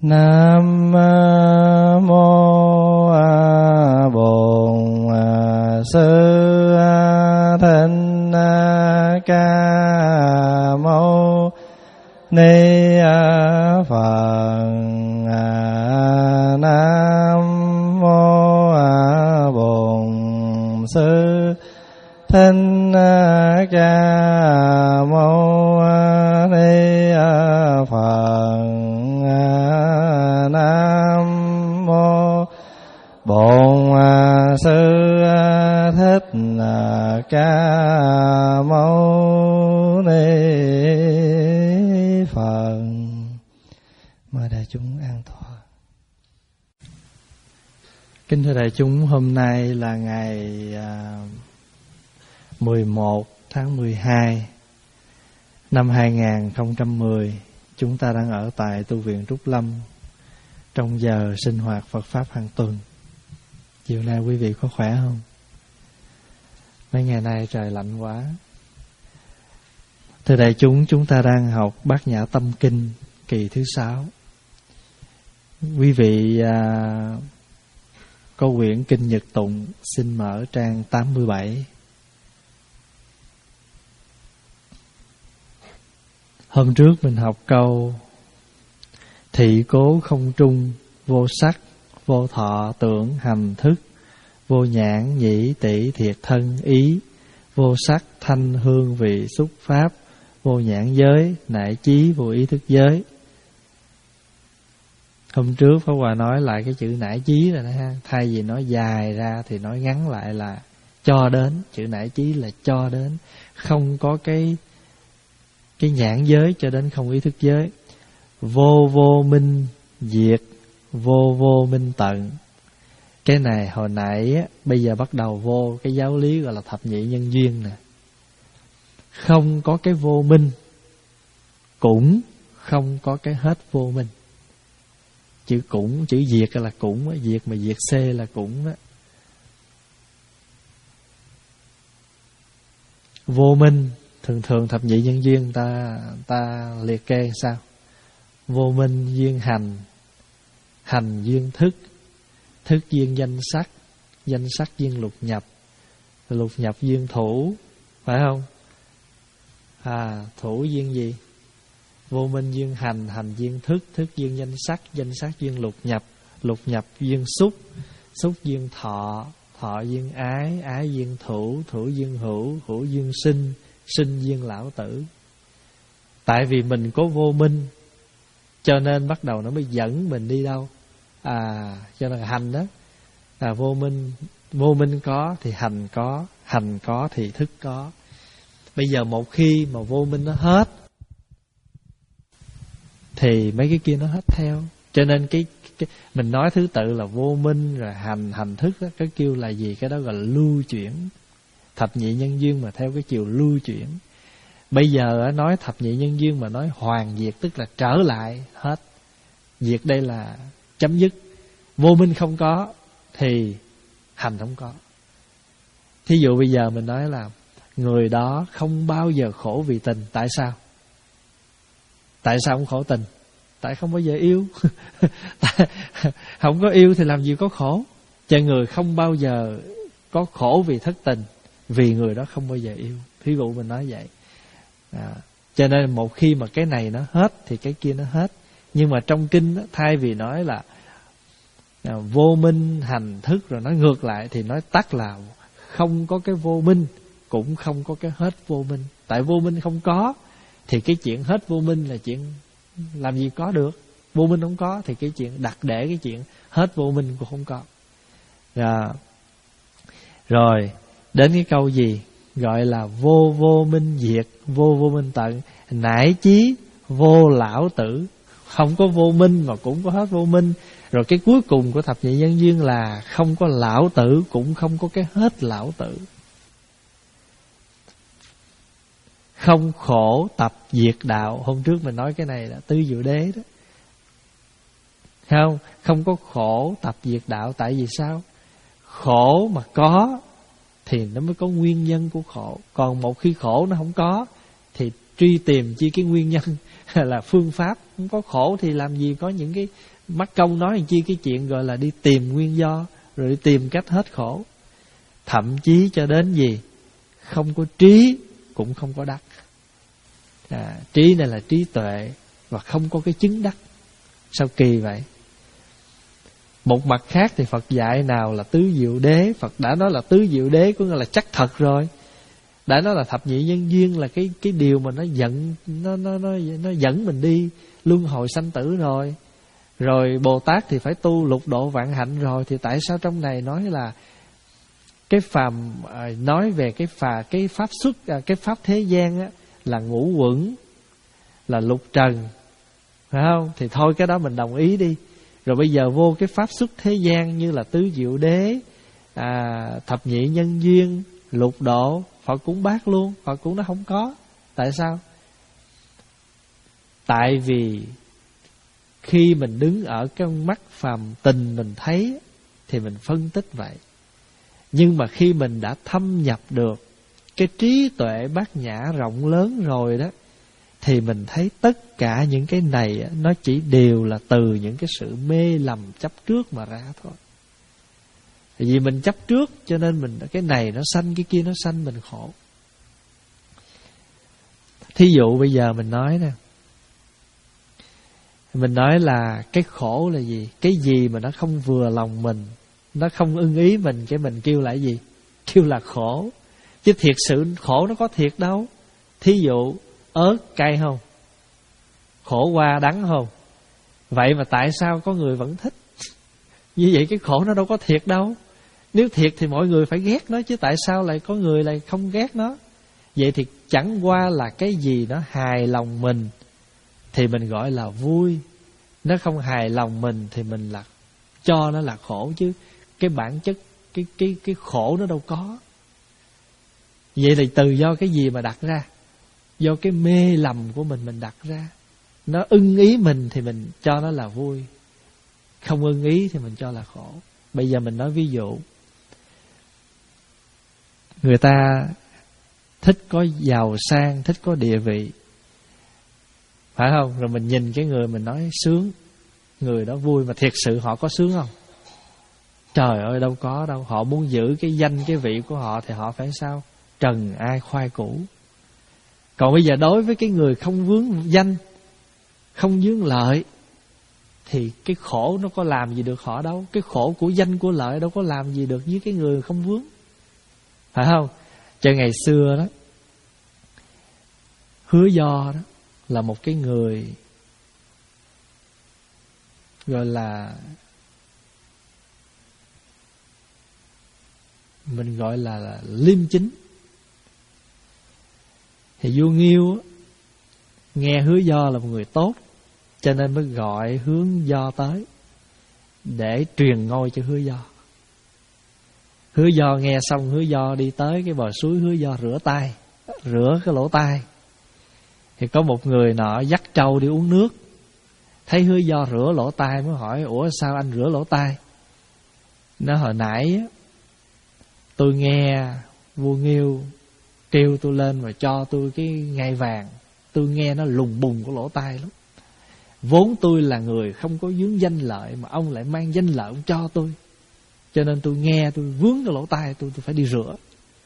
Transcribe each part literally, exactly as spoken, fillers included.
Nam mô Bổn Sư Thích Ca Mâu Ni Phật. Nam mô Bổn Sư Thích Ca Mâu Ni Phật. Nam mô Bổn Sư Thích Ca Mâu Ni Phật. Mời đại chúng an tọa. Kính thưa đại chúng, hôm nay là ngày mười một tháng mười hai năm hai nghìn không trăm mười. Chúng ta đang ở tại tu viện Trúc Lâm trong giờ sinh hoạt Phật Pháp hàng tuần. Chiều nay quý vị có khỏe không? Mấy ngày nay trời lạnh quá. Thưa đại chúng, chúng ta đang học Bát Nhã Tâm Kinh kỳ thứ sáu. Quý vị à, có quyển Kinh Nhật Tụng, xin mở trang tám mươi bảy. Hôm trước mình học câu: thị cố không trung, vô sắc, vô thọ tưởng hành thức, vô nhãn nhĩ tỷ thiệt thân ý, vô sắc thanh hương vị xúc pháp, vô nhãn giới nại chí, vô ý thức giới. Hôm trước Pháp Hòa nói lại cái chữ nại chí rồi đó ha. Thay vì nói dài ra thì nói ngắn lại là cho đến. Chữ nại chí là cho đến, không có cái cái nhãn giới cho đến không ý thức giới. Vô vô minh diệt, vô vô minh tận. Cái này hồi nãy á, bây giờ bắt đầu vô cái giáo lý gọi là thập nhị nhân duyên nè. Không có cái vô minh, cũng không có cái hết vô minh. Chữ cũng, chữ diệt là cũng, diệt mà diệt C là cũng đó. Vô minh, thường thường thập nhị nhân duyên ta ta liệt kê sao? Vô minh duyên hành, hành duyên thức, thức duyên danh sắc, danh sắc duyên lục nhập, lục nhập duyên thủ, phải không? À, thủ duyên gì? Vô minh duyên hành, hành duyên thức, thức duyên danh sắc, danh sắc duyên lục nhập, lục nhập duyên xúc, xúc duyên thọ, thọ duyên ái, ái duyên thủ, thủ duyên hữu, hữu duyên sinh, sinh duyên lão tử. Tại vì mình có vô minh, cho nên bắt đầu nó mới dẫn mình đi đâu? À, cho nên hành đó. À, vô minh, vô minh có thì hành có, hành có thì thức có. Bây giờ một khi mà vô minh nó hết thì mấy cái kia nó hết theo. Cho nên cái, cái mình nói thứ tự là vô minh rồi hành, hành thức đó, cái kêu là gì? Cái đó gọi là lưu chuyển. Thập nhị nhân duyên mà theo cái chiều lưu chuyển. Bây giờ nói thập nhị nhân duyên mà nói hoàn diệt, tức là trở lại hết. Diệt đây là chấm dứt. Vô minh không có thì hành không có. Thí dụ bây giờ mình nói là người đó không bao giờ khổ vì tình. Tại sao? Tại sao không khổ tình? Tại không bao giờ yêu. Tại không có yêu thì làm gì có khổ. Cho người không bao giờ có khổ vì thất tình, vì người đó không bao giờ yêu. Thí dụ mình nói vậy. À, cho nên một khi mà cái này nó hết thì cái kia nó hết. Nhưng mà trong kinh đó, thay vì nói là à, vô minh hành thức rồi nói ngược lại, thì nói tắt là không có cái vô minh, cũng không có cái hết vô minh. Tại vô minh không có thì cái chuyện hết vô minh là chuyện làm gì có được. Vô minh không có thì cái chuyện đặt để cái chuyện hết vô minh cũng không có. Rồi, rồi đến cái câu gì gọi là vô vô minh diệt, vô vô minh tận, nải chí vô lão tử. Không có vô minh mà cũng có hết vô minh. Rồi cái cuối cùng của thập nhị nhân duyên là không có lão tử, cũng không có cái hết lão tử. Không khổ tập diệt đạo. Hôm trước mình nói cái này là tứ diệu đế đó. Không, không có khổ tập diệt đạo. Tại vì sao? Khổ mà có thì nó mới có nguyên nhân của khổ. Còn một khi khổ nó không có thì truy tìm chi cái nguyên nhân là phương pháp. Không có khổ thì làm gì có những cái Mắc công nói làm chi cái chuyện gọi là đi tìm nguyên do, rồi đi tìm cách hết khổ. Thậm chí cho đến gì, không có trí cũng không có đắc. à, Trí này là trí tuệ, và không có cái chứng đắc. Sao kỳ vậy? Một mặt khác thì Phật dạy nào là tứ diệu đế. Phật đã nói là tứ diệu đế, có nghĩa là chắc thật rồi. Đã nói là thập nhị nhân duyên là cái cái điều mà nó dẫn nó nó nó nó dẫn mình đi luân hồi sanh tử rồi. Rồi Bồ Tát thì phải tu lục độ vạn hạnh rồi, thì tại sao trong này nói là cái phàm nói về cái phà cái pháp xuất cái pháp thế gian á, là ngũ quẩn, là lục trần, phải không? Thì thôi cái đó mình đồng ý đi. Rồi bây giờ vô cái pháp xuất thế gian như là tứ diệu đế, à, thập nhị nhân duyên, lục độ, Phật cũng bác luôn. Phật cũng nó không có. Tại sao? Tại vì khi mình đứng ở cái mắt phàm tình mình thấy thì mình phân tích vậy. Nhưng mà khi mình đã thâm nhập được cái trí tuệ bát nhã rộng lớn rồi đó, thì mình thấy tất cả những cái này nó chỉ đều là từ những cái sự mê lầm chấp trước mà ra thôi. Vì mình chấp trước cho nên mình cái này nó sanh, cái kia nó sanh, mình khổ. Thí dụ bây giờ mình nói nè, mình nói là cái khổ là gì? Cái gì mà nó không vừa lòng mình, nó không ưng ý mình, cái mình kêu là cái gì? Kêu là khổ. Chứ thiệt sự khổ nó có thiệt đâu. Thí dụ ớt cay không? Khổ qua đắng không? Vậy mà tại sao có người vẫn thích? Như vậy cái khổ nó đâu có thiệt đâu. Nếu thiệt thì mọi người phải ghét nó, chứ tại sao lại có người lại không ghét nó? Vậy thì chẳng qua là cái gì nó hài lòng mình thì mình gọi là vui. Nó không hài lòng mình thì mình là cho nó là khổ. Chứ cái bản chất Cái, cái, cái khổ nó đâu có. Vậy thì từ do cái gì mà đặt ra? Do cái mê lầm của mình mình đặt ra. Nó ưng ý mình thì mình cho nó là vui, không ưng ý thì mình cho là khổ. Bây giờ mình nói ví dụ, người ta thích có giàu sang, thích có địa vị, phải không? Rồi mình nhìn cái người mình nói sướng, người đó vui, mà thiệt sự họ có sướng không? Trời ơi đâu có đâu. Họ muốn giữ cái danh cái vị của họ thì họ phải sao? Trần ai khoai củ. Còn bây giờ đối với cái người không vướng danh, không vướng lợi, thì cái khổ nó có làm gì được họ đâu. Cái khổ của danh của lợi đâu có làm gì được với cái người không vướng, phải không? Cho ngày xưa đó, Hứa Do đó là một cái người gọi là mình gọi là, là liêm chính. Thì vua Nghiêu nghe Hứa Do là một người tốt, cho nên mới gọi Hướng Do tới để truyền ngôi cho Hứa Do. Hứa Do nghe xong, Hứa Do đi tới cái bờ suối, Hứa Do rửa tay, rửa cái lỗ tai. Thì có một người nọ dắt trâu đi uống nước, thấy Hứa Do rửa lỗ tai mới hỏi: ủa sao anh rửa lỗ tai? Nó hồi nãy tôi nghe vua Nghiêu kêu tôi lên và cho tôi cái ngai vàng, tôi nghe nó lùng bùng của lỗ tai lắm. Vốn tôi là người không có vướng danh lợi, mà ông lại mang danh lợi ông cho tôi, cho nên tôi nghe tôi vướng cái lỗ tai tôi, tôi phải đi rửa.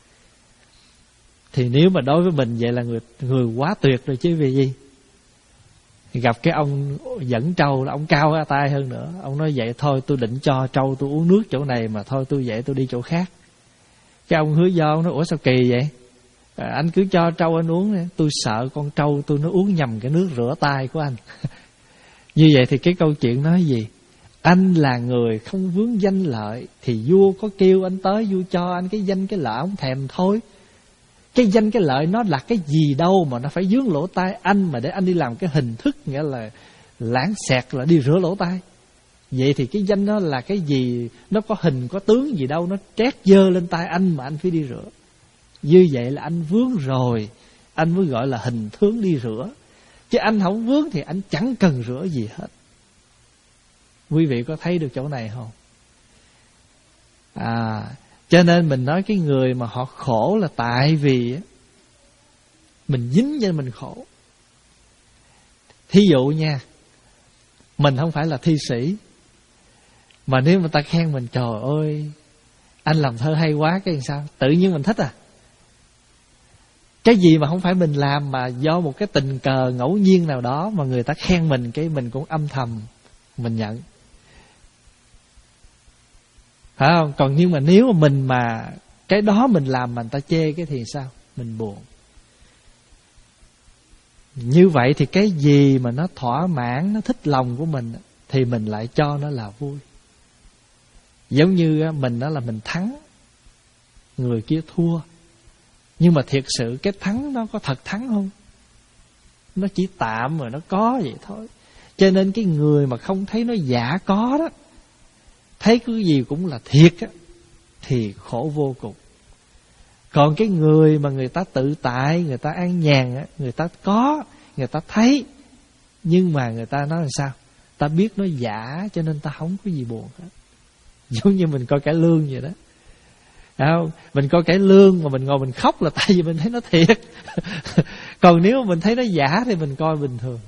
Thì nếu mà đối với mình vậy là người người quá tuyệt rồi chứ vì gì. Thì gặp cái ông dẫn trâu là ông cao ra tay hơn nữa. Ông nói vậy thôi tôi định cho trâu tôi uống nước chỗ này, mà thôi tôi vậy tôi đi chỗ khác. Cái ông Hứa Do ông nói: ủa sao kỳ vậy? À, anh cứ cho trâu anh uống đi. Tôi sợ con trâu tôi nó uống nhầm cái nước rửa tay của anh. Như vậy thì cái câu chuyện nói gì? Anh là người không vướng danh lợi, thì vua có kêu anh tới, vua cho anh cái danh cái lợi ông thèm thôi. Cái danh cái lợi nó là cái gì đâu mà nó phải vướng lỗ tai anh, mà để anh đi làm cái hình thức nghĩa là lãng xẹt là đi rửa lỗ tai. Vậy thì cái danh nó là cái gì? Nó có hình có tướng gì đâu, nó trét dơ lên tai anh mà anh phải đi rửa. Như vậy là anh vướng rồi, anh mới gọi là hình tướng đi rửa. Chứ anh không vướng thì anh chẳng cần rửa gì hết. Quý vị có thấy được chỗ này không? À, cho nên mình nói cái người mà họ khổ là tại vì mình dính cho mình khổ. Thí dụ nha, Mình không phải là thi sĩ, mà nếu người ta khen mình, trời ơi anh làm thơ hay quá, cái làm sao tự nhiên mình thích à. Cái gì mà không phải mình làm, mà do một cái tình cờ ngẫu nhiên nào đó mà người ta khen mình, cái mình cũng âm thầm mình nhận, phải không? Còn nhưng mà nếu mà mình mà cái đó mình làm mà người ta chê cái thì sao? Mình buồn. Như vậy thì cái gì mà nó thỏa mãn, nó thích lòng của mình thì mình lại cho nó là vui. Giống như mình đó là mình thắng, người kia thua, nhưng mà thiệt sự cái thắng nó có thật thắng không? Nó chỉ tạm rồi, nó có vậy thôi. Cho nên cái người mà không thấy nó giả có đó, thấy cái gì cũng là thiệt á, thì khổ vô cùng. Còn cái người mà người ta tự tại, người ta an nhàn á, người ta có, người ta thấy, nhưng mà người ta nói là sao? Ta biết nó giả cho nên ta không có gì buồn hết. Giống như mình coi cải lương vậy đó. Không? Mình coi cải lương mà mình ngồi mình khóc là tại vì mình thấy nó thiệt. Còn nếu mình thấy nó giả thì mình coi bình thường.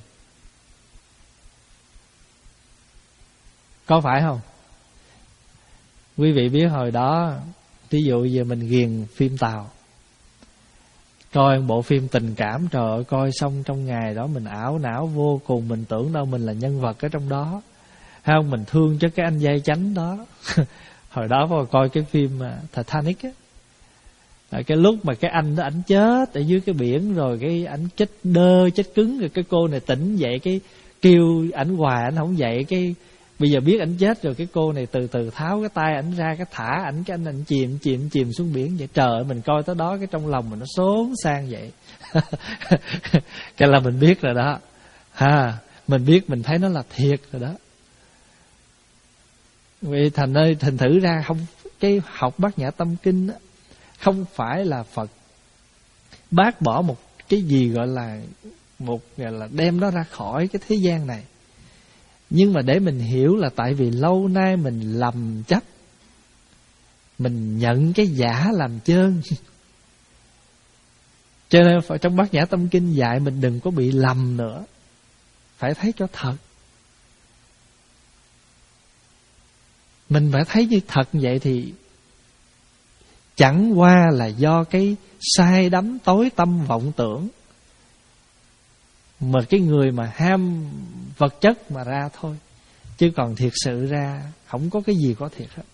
Có phải không? Quý vị biết hồi đó, ví dụ giờ mình ghiền phim Tàu, coi một bộ phim tình cảm, trời ơi, coi xong trong ngày đó mình ảo não vô cùng. Mình tưởng đâu mình là nhân vật ở trong đó, hay không? Mình thương cho cái anh vai chánh đó. Hồi đó vào coi cái phim Titanic á, cái lúc mà cái anh đó ảnh chết ở dưới cái biển, rồi cái ảnh chết đơ, chết cứng, rồi cái cô này tỉnh dậy, cái kêu ảnh hoài ảnh không dậy, cái bây giờ biết ảnh chết rồi, cái cô này từ từ tháo cái tay ảnh ra, cái thả ảnh, cái anh ảnh chìm chìm chìm xuống biển vậy. Trời ơi, mình coi tới đó cái trong lòng mình nó xốn sang vậy. Cái là mình biết rồi đó ha, mình biết, mình thấy nó là thiệt rồi đó. Vì thành ơi, thành thử ra không, cái học Bát Nhã Tâm Kinh đó, không phải là Phật bác bỏ một cái gì gọi là một gọi là đem nó ra khỏi cái thế gian này, nhưng mà để mình hiểu là tại vì lâu nay mình lầm chấp, mình nhận cái giả làm chơn. Cho nên trong Bát Nhã Tâm Kinh dạy mình đừng có bị lầm nữa, phải thấy cho thật. Mình phải thấy như thật vậy thì chẳng qua là do cái sai đắm tối tâm vọng tưởng mà cái người mà ham vật chất mà ra thôi. Chứ còn thiệt sự ra không có cái gì có thiệt hết.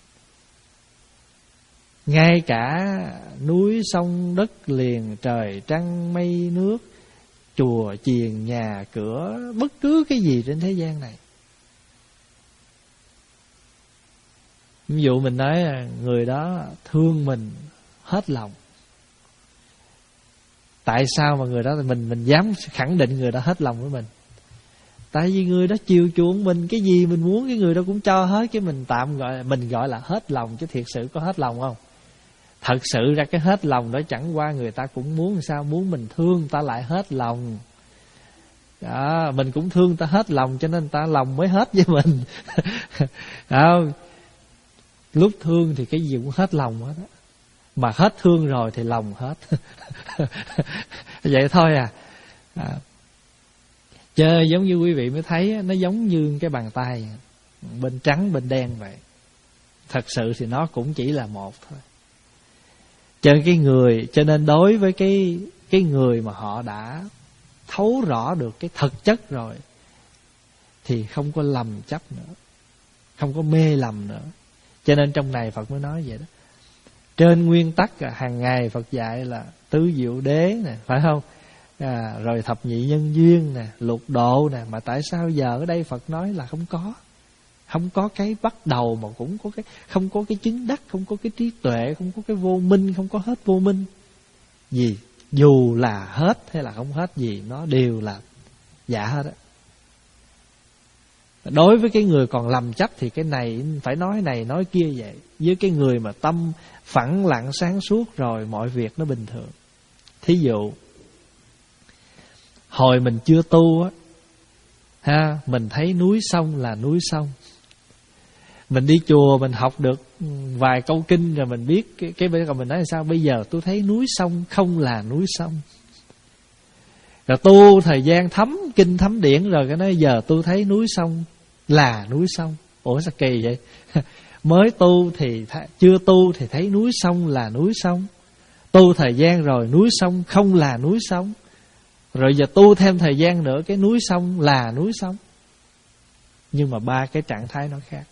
Ngay cả núi sông đất liền, trời trăng mây nước, chùa chiền nhà cửa, bất cứ cái gì trên thế gian này. Ví dụ mình nói người đó thương mình hết lòng. Tại sao mà người đó mình mình dám khẳng định người đó hết lòng với mình? Tại vì người đó chiều chuộng mình, cái gì mình muốn cái người đó cũng cho hết, cái mình tạm gọi mình gọi là hết lòng, chứ thiệt sự có hết lòng không? Thật sự ra cái hết lòng đó chẳng qua người ta cũng muốn sao, muốn mình thương ta lại hết lòng. Đó, mình cũng thương ta hết lòng cho nên ta lòng mới hết với mình. Đó. Lúc thương thì cái gì cũng hết lòng hết á, mà hết thương rồi thì lòng hết. Vậy thôi à. à Chơi giống như quý vị mới thấy, nó giống như cái bàn tay, bên trắng bên đen vậy. Thật sự thì nó cũng chỉ là một thôi. Cho nên cái người, cho nên đối với cái cái người mà họ đã thấu rõ được cái thực chất rồi thì không có lầm chấp nữa, không có mê lầm nữa. Cho nên trong này Phật mới nói vậy đó. Trên nguyên tắc hàng ngày Phật dạy là tứ diệu đế nè, phải không? À, rồi thập nhị nhân duyên nè, lục độ nè, mà tại sao giờ ở đây Phật nói là không có? Không có cái bắt đầu mà cũng có cái, không có cái chứng đắc, không có cái trí tuệ, không có cái vô minh, không có hết vô minh. Gì? Dù là hết hay là không hết gì, nó đều là giả hết á. Đối với cái người còn lầm chấp thì cái này phải nói này nói kia vậy. Với cái người mà tâm phẳng lặng sáng suốt rồi, mọi việc nó bình thường. Thí dụ hồi mình chưa tu á ha, mình thấy núi sông là núi sông. Mình đi chùa mình học được vài câu kinh rồi mình biết cái, cái bây giờ mình nói là sao? Bây giờ tôi thấy núi sông không là núi sông. Rồi tu thời gian thấm kinh thấm điển rồi cái nói giờ tôi thấy núi sông là núi sông. Ủa sao kỳ vậy? Mới tu thì th- chưa tu thì thấy núi sông là núi sông. Tu thời gian rồi núi sông không là núi sông. Rồi giờ tu thêm thời gian nữa cái núi sông là núi sông. Nhưng mà ba cái trạng thái nó khác.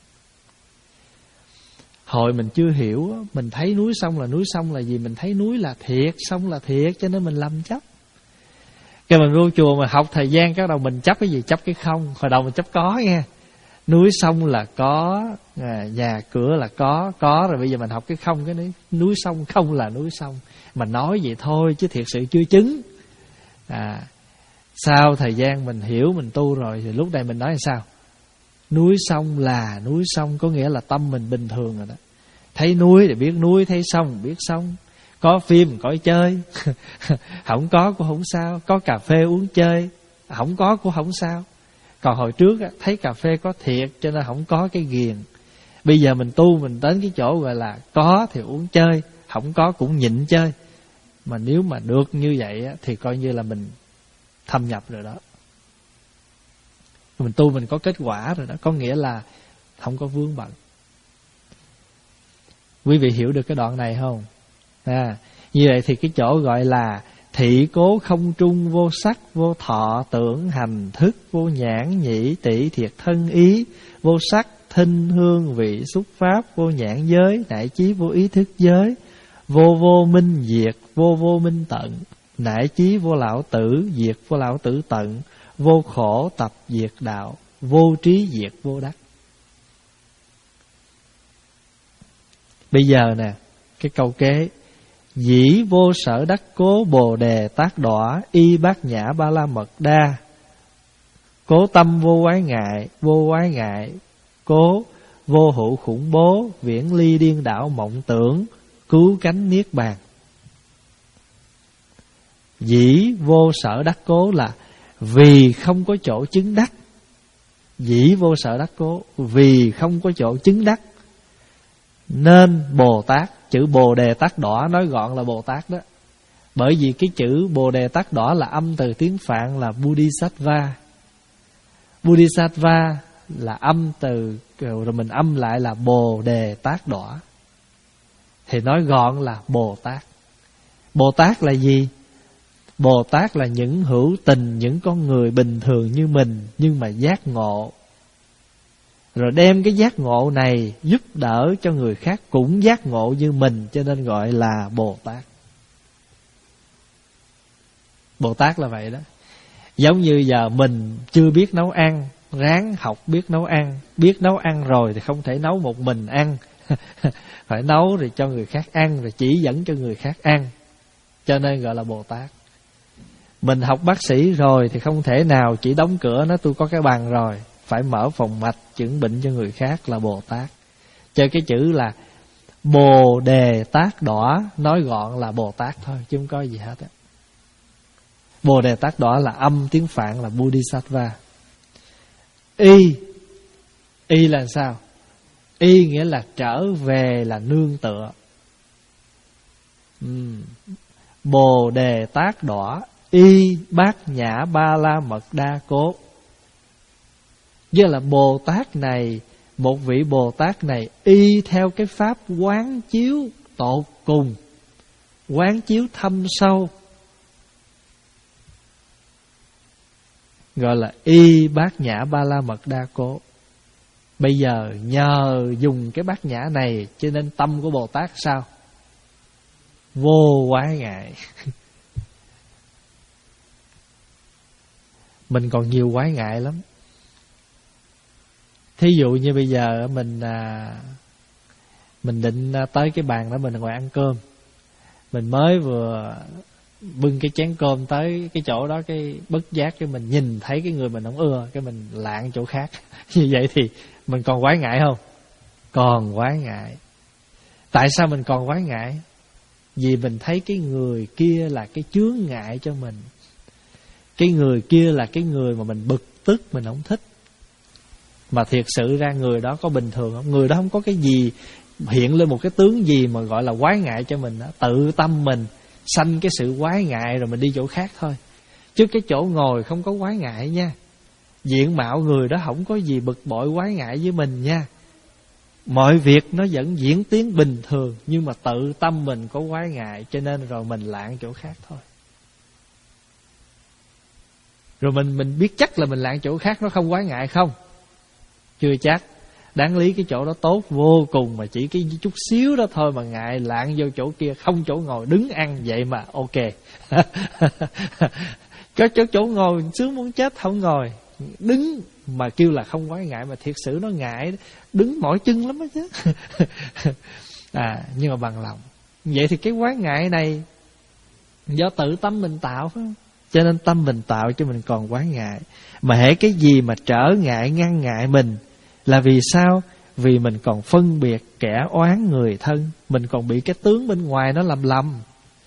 Hồi mình chưa hiểu, mình thấy núi sông là núi sông là gì? Mình thấy núi là thiệt, sông là thiệt, cho nên mình lầm chấp. Cái mình vô chùa mà học thời gian, cái đầu mình chấp cái gì? Chấp cái không. Hồi đầu mình chấp có nha. Núi sông là có, à, nhà cửa là có, có. Rồi bây giờ mình học cái không, cái núi sông không là núi sông. Mà nói vậy thôi chứ thiệt sự chưa chứng. À, sau thời gian mình hiểu, mình tu rồi thì lúc này mình nói là sao? Núi sông là núi sông, có nghĩa là tâm mình bình thường rồi đó. Thấy núi thì biết núi, thấy sông biết sông. Có phim có chơi. Không có cũng không sao. Có cà phê uống chơi, không có cũng không sao. Còn hồi trước á, thấy cà phê có thiệt cho nên không có cái ghiền. Bây giờ mình tu, mình đến cái chỗ gọi là có thì uống chơi, không có cũng nhịn chơi. Mà nếu mà được như vậy á, thì coi như là mình thâm nhập rồi đó. Mình tu mình có kết quả rồi đó. Có nghĩa là không có vướng bận. Quý vị hiểu được cái đoạn này không? À, như vậy thì cái chỗ gọi là thị cố không trung vô sắc, vô thọ tưởng hành thức, vô nhãn nhĩ tỷ thiệt thân ý, vô sắc thinh hương vị xúc pháp, vô nhãn giới nại chí vô ý thức giới, vô vô minh diệt, vô vô minh tận, nại chí vô lão tử diệt, vô lão tử tận, vô khổ tập diệt đạo, vô trí diệt vô đắc. Bây giờ nè, cái câu kế: dĩ vô sở đắc cố bồ đề tác đọa, y bát nhã ba la mật đa, cố tâm vô quái ngại, vô quái ngại cố, vô hữu khủng bố, viễn ly điên đảo mộng tưởng, cứu cánh niết bàn. Dĩ vô sở đắc cố là vì không có chỗ chứng đắc. Dĩ vô sở đắc cố, vì không có chỗ chứng đắc, nên Bồ Tát. Chữ Bồ Đề Tát Đỏ nói gọn là Bồ Tát đó. Bởi vì cái chữ Bồ Đề Tát Đỏ là âm từ tiếng Phạn là Bodhisattva. Bodhisattva là âm từ, rồi mình âm lại là Bồ Đề Tát Đỏ. Thì nói gọn là Bồ Tát. Bồ Tát là gì? Bồ Tát là những hữu tình, những con người bình thường như mình, nhưng mà giác ngộ. Rồi đem cái giác ngộ này giúp đỡ cho người khác cũng giác ngộ như mình, cho nên gọi là Bồ Tát. Bồ Tát là vậy đó. Giống như giờ mình chưa biết nấu ăn, ráng học biết nấu ăn. Biết nấu ăn rồi thì không thể nấu một mình ăn. Phải nấu rồi cho người khác ăn, rồi chỉ dẫn cho người khác ăn, cho nên gọi là Bồ Tát. Mình học bác sĩ rồi thì không thể nào chỉ đóng cửa nói tôi có cái bằng rồi, phải mở phòng mạch chữa bệnh cho người khác, là Bồ Tát. Cho cái chữ là Bồ Đề Tát Đỏ nói gọn là Bồ Tát thôi, chứ không có gì hết á. Bồ Đề Tát Đỏ là âm tiếng Phạn là Bodhisattva. Y, y là sao? Y nghĩa là trở về, là nương tựa. uhm. Bồ Đề Tát Đỏ, y bát nhã ba la mật đa cố. Với là Bồ Tát này, một vị Bồ Tát này y theo cái pháp quán chiếu tột cùng, quán chiếu thâm sâu, gọi là y bát nhã ba la mật đa cố. Bây giờ nhờ dùng cái bát nhã này cho nên tâm của Bồ Tát sao? Vô quái ngại. Mình còn nhiều quái ngại lắm. Thí dụ như bây giờ mình à, mình định tới cái bàn đó mình ngồi ăn cơm, mình mới vừa bưng cái chén cơm tới cái chỗ đó, cái bất giác cái mình nhìn thấy cái người mình không ưa, cái mình lạng chỗ khác. Như vậy thì mình còn quái ngại không? Còn quái ngại. Tại sao mình còn quái ngại? Vì mình thấy cái người kia là cái chướng ngại cho mình. Cái người kia là cái người mà mình bực tức, mình không thích. Mà thiệt sự ra người đó có bình thường không? Người đó không có cái gì hiện lên một cái tướng gì mà gọi là quái ngại cho mình đó. Tự tâm mình sanh cái sự quái ngại rồi mình đi chỗ khác thôi. Chứ cái chỗ ngồi không có quái ngại nha. diện mạo người đó không có gì bực bội quái ngại với mình nha. Mọi việc nó vẫn diễn tiến bình thường, nhưng mà tự tâm mình có quái ngại, cho nên rồi mình lạng chỗ khác thôi. Rồi mình mình biết chắc là mình lạng chỗ khác nó không quái ngại không? Chưa chắc. Đáng lý cái chỗ đó tốt vô cùng, mà chỉ cái chút xíu đó thôi mà ngại, lạng vô chỗ kia không chỗ ngồi, đứng ăn vậy mà ok. Có chỗ chỗ ngồi sướng muốn chết không ngồi, đứng mà kêu là không quái ngại, mà thiệt sự nó ngại, đứng mỏi chân lắm đó chứ. À, nhưng mà bằng lòng. Vậy thì cái quái ngại này do tự tâm mình tạo, phải không? Cho nên tâm mình tạo cho mình còn quái ngại. Mà hễ cái gì mà trở ngại ngăn ngại mình là vì sao? Vì mình còn phân biệt kẻ oán người thân, mình còn bị cái tướng bên ngoài nó làm lầm.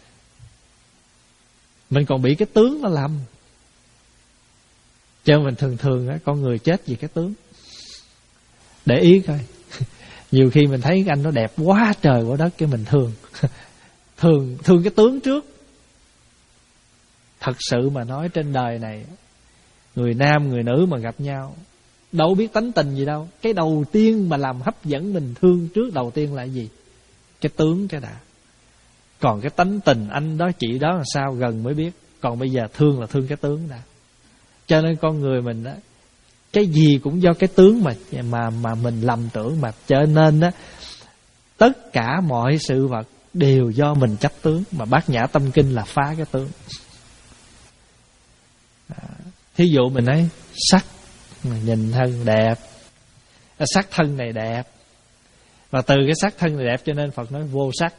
Mình còn bị cái tướng nó lầm. Cho nên mình thường thường á, con người chết vì cái tướng. Để ý coi. Nhiều khi mình thấy cái anh nó đẹp quá trời quá đất, cái mình thương. Thường thương cái tướng trước. Thật sự mà nói trên đời này, người nam người nữ mà gặp nhau đâu biết tánh tình gì đâu. Cái đầu tiên mà làm hấp dẫn mình thương trước đầu tiên là gì? Cái tướng cái đã. Còn cái tánh tình anh đó chị đó là sao gần mới biết. Còn bây giờ thương là thương cái tướng đã. Cho nên con người mình đó, cái gì cũng do cái tướng mà mà mà mình lầm tưởng. Mà cho nên đó, tất cả mọi sự vật đều do mình chấp tướng. Mà Bát Nhã Tâm Kinh là phá cái tướng. À, thí dụ mình nói sắc, nhìn thân đẹp, sắc thân này đẹp, và từ cái sắc thân này đẹp cho nên Phật nói vô sắc.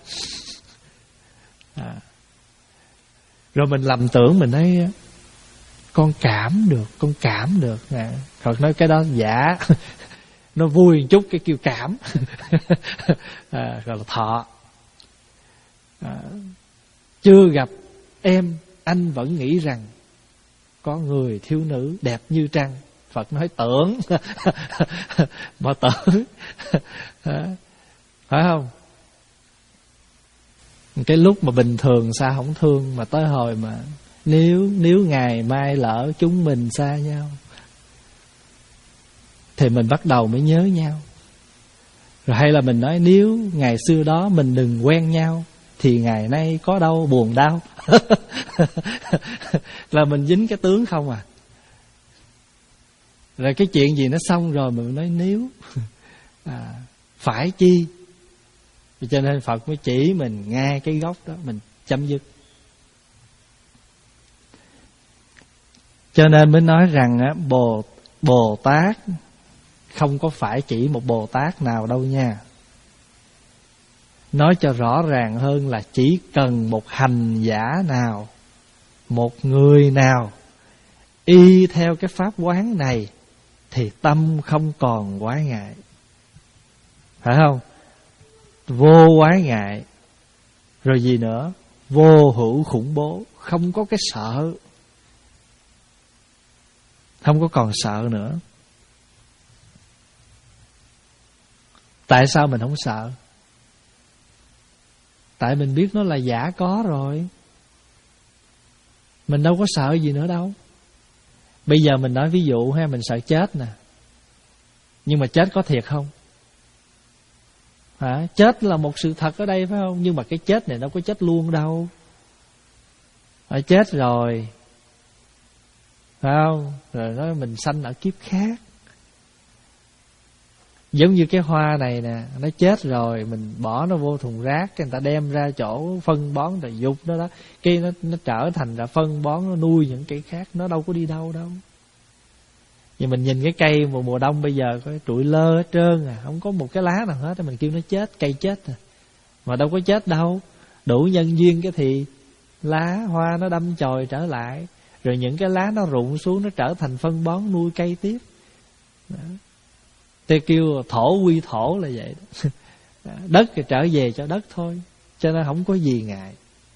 À, rồi mình lầm tưởng mình nói con cảm được, con cảm được. À, Phật nói cái đó giả. Nó vui một chút cái kêu cảm. À, gọi là thọ. À, chưa gặp em anh vẫn nghĩ rằng có người thiếu nữ đẹp như trăng. Phật nói tưởng. Mà tưởng. Phải không? Cái lúc mà bình thường sao không thương, mà tới hồi mà Nếu nếu ngày mai lỡ chúng mình xa nhau thì mình bắt đầu mới nhớ nhau. Rồi hay là mình nói nếu ngày xưa đó mình đừng quen nhau thì ngày nay có đâu buồn đau. Là mình dính cái tướng không à. Rồi cái chuyện gì nó xong rồi mình nói nếu à, phải chi. Cho nên Phật mới chỉ mình ngay cái gốc đó, mình chấm dứt. Cho nên mới nói rằng á, Bồ, Bồ Tát không có phải chỉ một Bồ Tát nào đâu nha. Nói cho rõ ràng hơn là chỉ cần một hành giả nào, một người nào y theo cái pháp quán này thì tâm không còn quái ngại. Phải không? Vô quái ngại. Rồi gì nữa? Vô hữu khủng bố. Không có cái sợ. Không có còn sợ nữa. Tại sao mình không sợ? Tại mình biết nó là giả có rồi. Mình đâu có sợ gì nữa đâu. Bây giờ mình nói ví dụ ha, mình sợ chết nè. Nhưng mà chết có thiệt không? Hả? Chết là một sự thật ở đây phải không? Nhưng mà cái chết này đâu có chết luôn đâu. Phải chết rồi, phải không? Rồi nói mình sanh ở kiếp khác. Giống như cái hoa này nè, nó chết rồi, mình bỏ nó vô thùng rác, cái người ta đem ra chỗ phân bón rồi dục nó đó, cái nó nó trở thành là phân bón, nó nuôi những cây khác, nó đâu có đi đâu đâu. Nhưng mình nhìn cái cây mùa mùa đông bây giờ có trụi lơ hết trơn à, không có một cái lá nào hết, mình kêu nó chết, cây chết à. Mà đâu có chết đâu, đủ nhân duyên cái thì lá hoa nó đâm chồi trở lại, rồi những cái lá nó rụng xuống, nó trở thành phân bón nuôi cây tiếp. Đó. Thế kêu thổ quy thổ là vậy đó. Đất thì trở về cho đất thôi, cho nên không có gì ngại.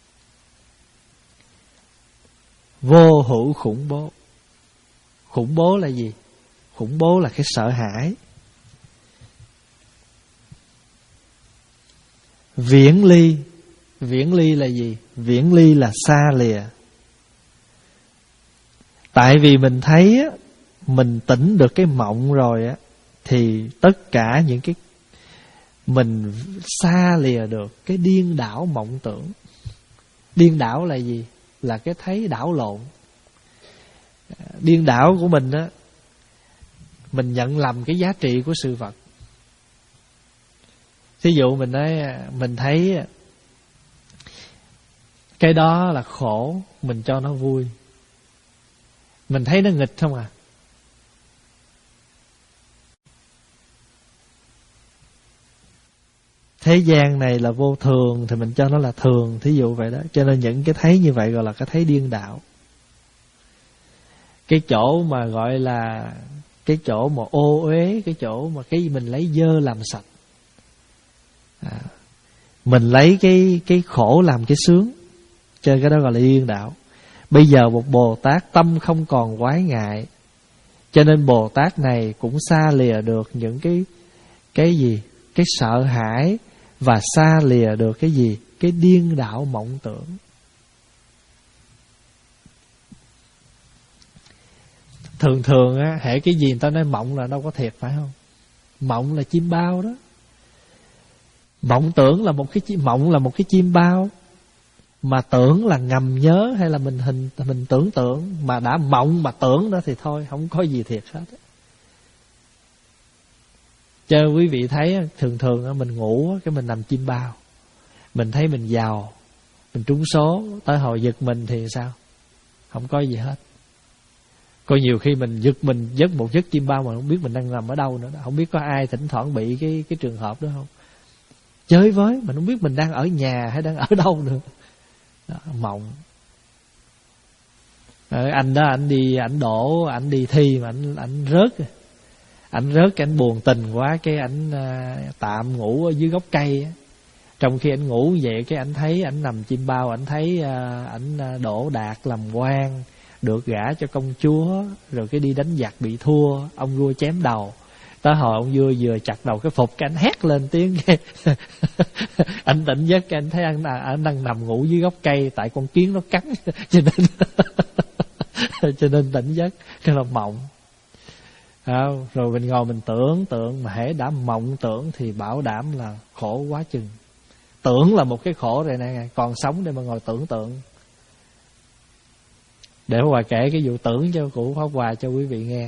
Vô hữu khủng bố. Khủng bố là gì? Khủng bố là cái sợ hãi. Viễn ly. Viễn ly là gì? Viễn ly là xa lìa. Tại vì mình thấy á, mình tỉnh được cái mộng rồi á, thì tất cả những cái mình xa lìa được cái điên đảo mộng tưởng. Điên đảo là gì? Là cái thấy đảo lộn. Điên đảo của mình á, mình nhận lầm cái giá trị của sự vật. Thí dụ mình nói mình thấy cái đó là khổ, mình cho nó vui. Mình thấy nó nghịch không à? Thế gian này là vô thường thì mình cho nó là thường, thí dụ vậy đó. Cho nên những cái thấy như vậy gọi là cái thấy điên đảo. Cái chỗ mà gọi là cái chỗ mà ô uế, cái chỗ mà cái mình lấy dơ làm sạch, à, mình lấy cái cái khổ làm cái sướng, cho nên cái đó gọi là điên đảo. Bây giờ một Bồ Tát tâm không còn quái ngại, cho nên Bồ Tát này cũng xa lìa được những cái cái gì? Cái sợ hãi, và xa lìa được cái gì? Cái điên đảo mộng tưởng. Thường thường á, hễ cái gì người ta nói mộng là đâu có thiệt, phải không? Mộng là chim bao đó. Mộng tưởng là một cái mộng là một cái chim bao. Mà tưởng là ngầm nhớ hay là mình hình mình tưởng tượng, mà đã mộng mà tưởng đó thì thôi, không có gì thiệt hết. Cho quý vị thấy thường thường mình ngủ cái mình nằm chim bao, mình thấy mình giàu, mình trúng số, tới hồi giật mình thì sao? Không có gì hết. Có nhiều khi mình giật mình giấc một giấc chim bao mà không biết mình đang nằm ở đâu nữa, không biết có ai thỉnh thoảng bị cái cái trường hợp đó không? Chơi với mình không biết mình đang ở nhà hay đang ở đâu nữa. Đó, mộng. Rồi anh đó anh đi anh đổ anh đi thi mà anh anh rớt, anh rớt cái anh buồn tình quá, cái anh uh, tạm ngủ ở dưới gốc cây. Trong khi anh ngủ vậy cái anh thấy anh nằm chim bao, anh thấy uh, anh đỗ đạt làm quan, được gả cho công chúa, rồi cái đi đánh giặc bị thua, ông vua chém đầu. Tới hồi ông vua vừa chặt đầu cái phục, cái anh hét lên tiếng cái anh tỉnh giấc, cái anh thấy anh, anh đang nằm ngủ dưới gốc cây tại con kiến nó cắn cho nên cho nên tỉnh giấc, cái là mộng. À, rồi mình ngồi mình tưởng tượng, mà hễ đã mộng tưởng thì bảo đảm là khổ quá chừng. Tưởng là một cái khổ rồi nè, còn sống để mà ngồi tưởng tượng. Để Pháp Hòa kể cái vụ tưởng cho của Pháp Hòa cho quý vị nghe.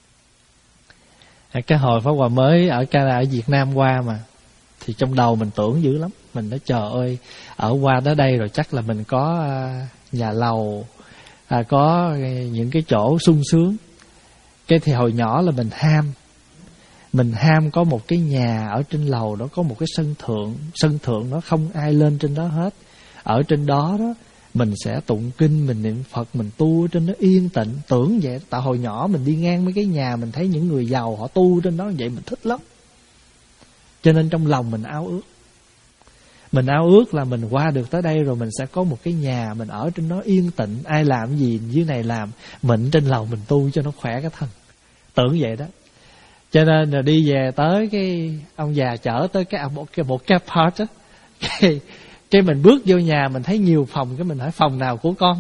Cái hồi Pháp Hòa mới ở Canada, ở Việt Nam qua mà, thì trong đầu mình tưởng dữ lắm. Mình nói trời ơi, ở qua tới đây rồi chắc là mình có nhà lầu, à, có những cái chỗ sung sướng. Cái thì hồi nhỏ là mình ham, mình ham có một cái nhà ở trên lầu đó, có một cái sân thượng, sân thượng nó không ai lên trên đó hết. Ở trên đó đó mình sẽ tụng kinh, mình niệm Phật, mình tu ở trên đó yên tịnh. Tưởng vậy, tại hồi nhỏ mình đi ngang mấy cái nhà, mình thấy những người giàu họ tu trên đó vậy, mình thích lắm. Cho nên trong lòng mình ao ước. Mình ao ước là mình qua được tới đây rồi mình sẽ có một cái nhà, mình ở trên đó yên tịnh, ai làm gì dưới này làm, mình trên lầu mình tu cho nó khỏe cái thân. Tưởng vậy đó. Cho nên là đi về tới cái ông già chở tới cái một cái một cái part á, cái cái mình bước vô nhà mình thấy nhiều phòng, cái mình hỏi phòng nào của con.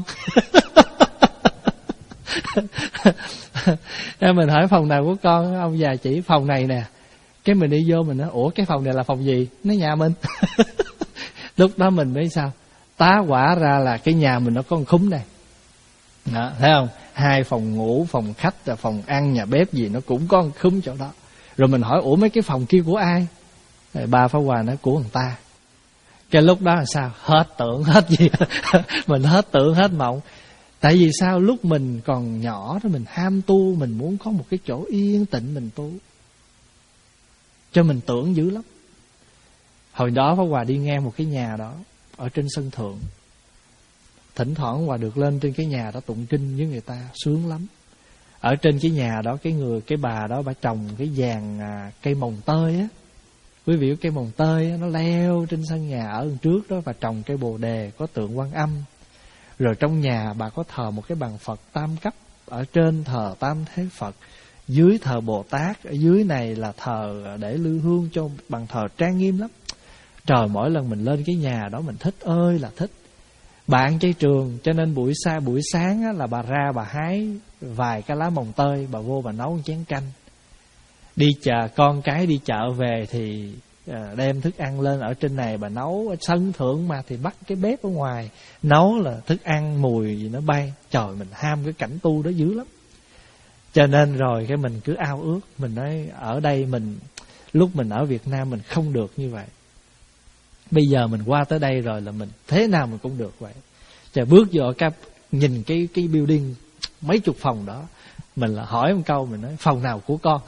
Mình hỏi phòng nào của con, ông già chỉ phòng này nè. Cái mình đi vô mình nói ủa cái phòng này là phòng gì? Nó nhà mình. Lúc đó mình mới sao? Tá quả ra là cái nhà mình nó có một khúm này. Đó, thấy không? Hai phòng ngủ, phòng khách, phòng ăn, nhà bếp gì nó cũng có một khúm chỗ đó. Rồi mình hỏi ủa mấy cái phòng kia của ai? Rồi ba Pháp Hòa nói của người ta. Cái lúc đó là sao? Hết tưởng hết gì. Mình hết tưởng hết mộng. Tại vì sao? Lúc mình còn nhỏ đó mình ham tu, mình muốn có một cái chỗ yên tĩnh mình tu, cho mình tưởng dữ lắm. Hồi đó Pháp Hòa đi ngang một cái nhà đó ở trên sân thượng. Thỉnh thoảng Hòa được lên trên cái nhà đó tụng kinh với người ta, sướng lắm. Ở trên cái nhà đó, cái người cái bà đó bà trồng cái vàng à, cây mồng tơi á. Quý vị biết cây mồng tơi á, nó leo trên sân nhà ở trước đó, và trồng cây bồ đề, có tượng Quan Âm. Rồi trong nhà bà có thờ một cái bàn Phật tam cấp, ở trên thờ Tam Thế Phật, dưới thờ Bồ Tát, ở dưới này là thờ để lư hương cho bàn thờ trang nghiêm lắm. Trời, mỗi lần mình lên cái nhà đó mình thích ơi là thích. Bạn chơi trường, cho nên buổi sáng buổi sáng á, là bà ra bà hái vài cái lá mồng tơi, bà vô bà nấu một chén canh. Đi chợ, con cái đi chợ về thì à, đem thức ăn lên ở trên này bà nấu. Ở sân thượng mà thì bắt cái bếp ở ngoài nấu, là thức ăn mùi gì nó bay. Trời, mình ham cái cảnh tu đó dữ lắm. Cho nên rồi cái mình cứ ao ước, mình nói ở đây mình, lúc mình ở Việt Nam mình không được như vậy. Bây giờ mình qua tới đây rồi là mình thế nào mình cũng được vậy. Chờ bước vô cái nhìn cái cái building mấy chục phòng đó, mình là hỏi một câu, mình nói phòng nào của con?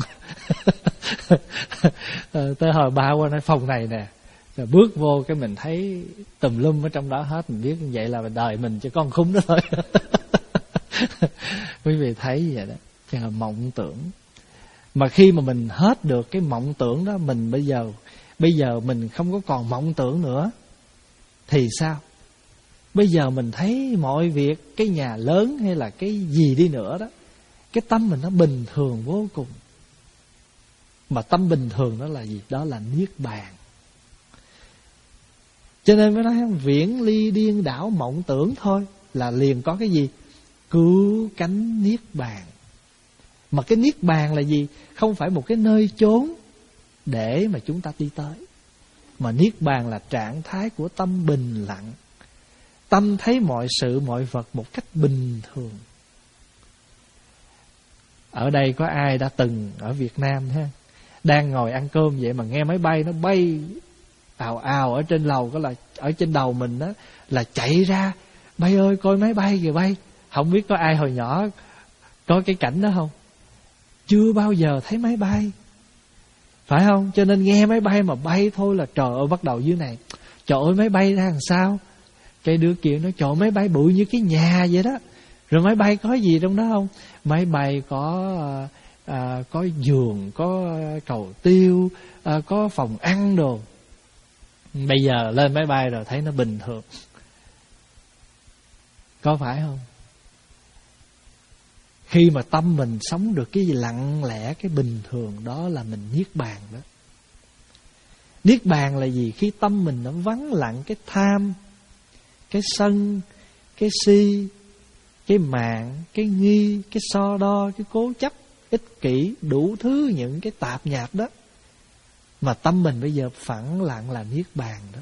Tới hồi ba qua nói phòng này nè. Rồi bước vô cái mình thấy tùm lum ở trong đó hết. Mình biết như vậy là đời mình chỉ con khúng đó thôi. Quý vị thấy như vậy đó, chẳng là mộng tưởng. Mà khi mà mình hết được cái mộng tưởng đó, mình bây giờ Bây giờ mình không có còn mộng tưởng nữa thì sao? Bây giờ mình thấy mọi việc, cái nhà lớn hay là cái gì đi nữa đó, cái tâm mình nó bình thường vô cùng. Mà tâm bình thường đó là gì? Đó là niết bàn. Cho nên mới nói viễn ly điên đảo mộng tưởng thôi là liền có cái gì? Cứu cánh niết bàn. Mà cái niết bàn là gì? Không phải một cái nơi chốn để mà chúng ta đi tới, mà niết bàn là trạng thái của tâm bình lặng. Tâm thấy mọi sự mọi vật một cách bình thường. Ở đây có ai đã từng ở Việt Nam ha, đang ngồi ăn cơm vậy mà nghe máy bay nó bay ào ào ở trên lầu, có là ở trên đầu mình đó, là chạy ra bay ơi coi máy bay kìa bay. Không biết có ai hồi nhỏ có cái cảnh đó không? Chưa bao giờ thấy máy bay, phải không? Cho nên nghe máy bay mà bay thôi là trời ơi, bắt đầu dưới này, trời ơi máy bay ra làm sao? Cái đứa kia nói trời ơi, máy bay bự như cái nhà vậy đó. Rồi máy bay có gì trong đó không? Máy bay có à, có giường, có cầu tiêu, à, có phòng ăn đồ. Bây giờ lên máy bay rồi thấy nó bình thường, có phải không? Khi mà tâm mình sống được cái gì lặng lẽ, cái bình thường, đó là mình niết bàn đó. Niết bàn là gì? Khi tâm mình nó vắng lặng cái tham, cái sân, cái si, cái mạn, cái nghi, cái so đo, cái cố chấp, ích kỷ, đủ thứ những cái tạp nhạp đó. Mà tâm mình bây giờ phẳng lặng là niết bàn đó.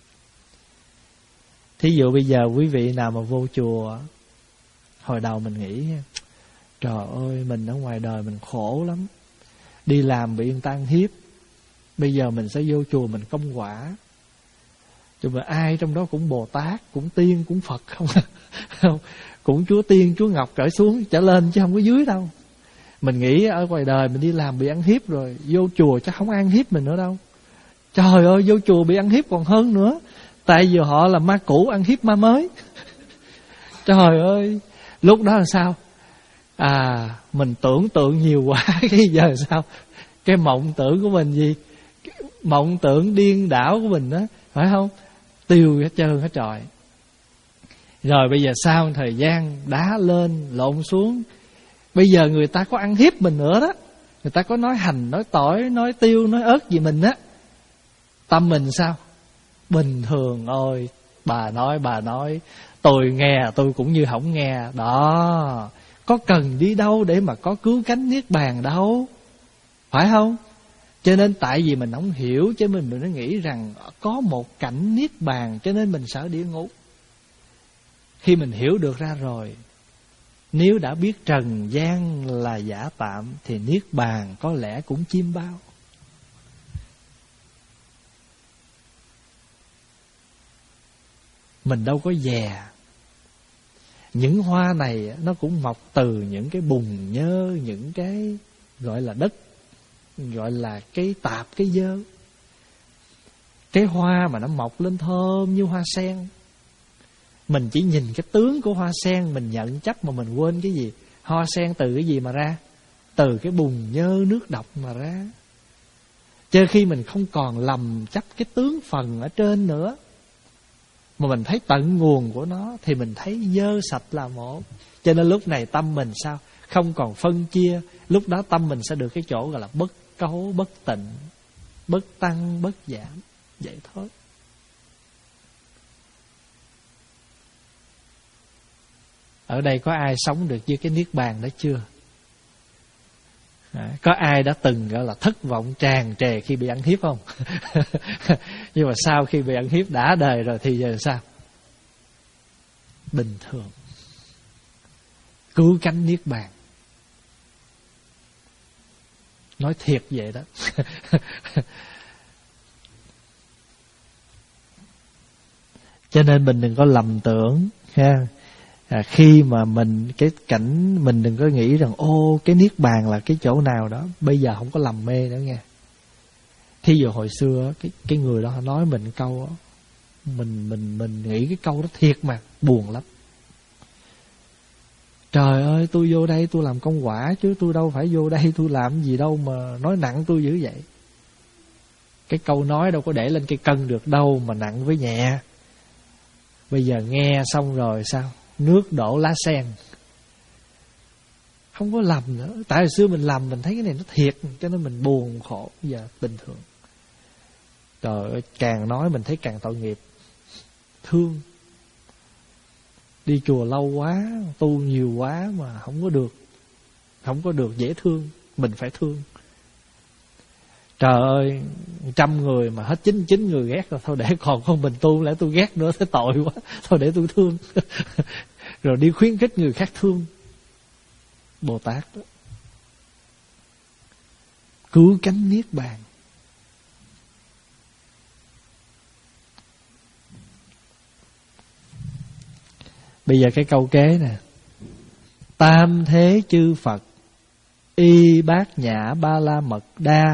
Thí dụ bây giờ quý vị nào mà vô chùa, hồi đầu mình nghĩ trời ơi mình ở ngoài đời mình khổ lắm, đi làm bị người ta ăn hiếp, bây giờ mình sẽ vô chùa mình công quả. Chứ mà ai trong đó cũng Bồ Tát, cũng tiên, cũng Phật không, không cũng Chúa Tiên, Chúa Ngọc trở xuống trở lên chứ không có dưới đâu. Mình nghĩ ở ngoài đời mình đi làm bị ăn hiếp rồi, vô chùa chắc không ăn hiếp mình nữa đâu. Trời ơi, vô chùa bị ăn hiếp còn hơn nữa, tại vì họ là ma cũ ăn hiếp ma mới. Trời ơi, lúc đó là sao? À, mình tưởng tượng nhiều quá, cái giờ sao? Cái mộng tưởng của mình gì? Cái mộng tưởng điên đảo của mình đó, phải không? Tiêu hết trơn hết trọi. Rồi bây giờ sau thời gian đá lên lộn xuống, bây giờ người ta có ăn hiếp mình nữa đó, người ta có nói hành, nói tỏi, nói tiêu, nói ớt gì mình á, tâm mình sao? Bình thường. Ôi, bà nói bà nói tôi nghe tôi cũng như không nghe đó. Có cần đi đâu để mà có cứu cánh niết bàn đâu, phải không? Cho nên tại vì mình không hiểu, cho nên mình mới nghĩ rằng có một cảnh niết bàn, cho nên mình sợ địa ngục. Khi mình hiểu được ra rồi, nếu đã biết trần gian là giả tạm, thì niết bàn có lẽ cũng chiêm bao. Mình đâu có dè. Những hoa này nó cũng mọc từ những cái bùn nhơ, những cái gọi là đất, gọi là cái tạp, cái dơ. Cái hoa mà nó mọc lên thơm như hoa sen, mình chỉ nhìn cái tướng của hoa sen, mình nhận chấp mà mình quên cái gì? Hoa sen từ cái gì mà ra? Từ cái bùn nhơ nước độc mà ra. Chứ khi mình không còn lầm chấp cái tướng phần ở trên nữa, mà mình thấy tận nguồn của nó, thì mình thấy dơ sạch là một. Cho nên lúc này tâm mình sao? Không còn phân chia. Lúc đó tâm mình sẽ được cái chỗ gọi là bất cấu, bất tịnh, bất tăng, bất giảm. Vậy thôi. Ở đây có ai sống được với cái niết bàn đó chưa? À, có ai đã từng gọi là thất vọng tràn trề khi bị ăn hiếp không? Nhưng mà sau khi bị ăn hiếp đã đời rồi thì giờ sao? Bình thường. Cứu cánh niết bàn. Nói thiệt vậy đó. Cho nên mình đừng có lầm tưởng ha. À, khi mà mình cái cảnh mình đừng có nghĩ rằng ô cái niết bàn là cái chỗ nào đó. Bây giờ không có lầm mê nữa nghe. Thí dụ hồi xưa cái cái người đó nói mình câu đó, mình mình mình nghĩ cái câu đó thiệt mà buồn lắm. Trời ơi, tôi vô đây tôi làm công quả chứ tôi đâu phải vô đây tôi làm gì đâu mà nói nặng tôi dữ vậy. Cái câu nói đâu có để lên cây cân được đâu mà nặng với nhẹ. Bây giờ nghe xong rồi sao? Nước đổ lá sen. Không có lầm nữa. Tại hồi xưa mình làm mình thấy cái này nó thiệt, cho nên mình buồn khổ. Bây giờ bình thường. Trời ơi, càng nói mình thấy càng tội nghiệp. Thương. Đi chùa lâu quá, tu nhiều quá mà không có được. Không có được dễ thương. Mình phải thương. Trời ơi, trăm người mà hết chín chín người ghét rồi. Thôi để còn không mình tu, lẽ tôi ghét nữa, thế tội quá. Thôi để tôi thương. Rồi đi khuyến khích người khác thương. Bồ Tát đó. Cứu cánh niết bàn. Bây giờ cái câu kế nè. Tam thế chư Phật, y bát nhã ba la mật đa.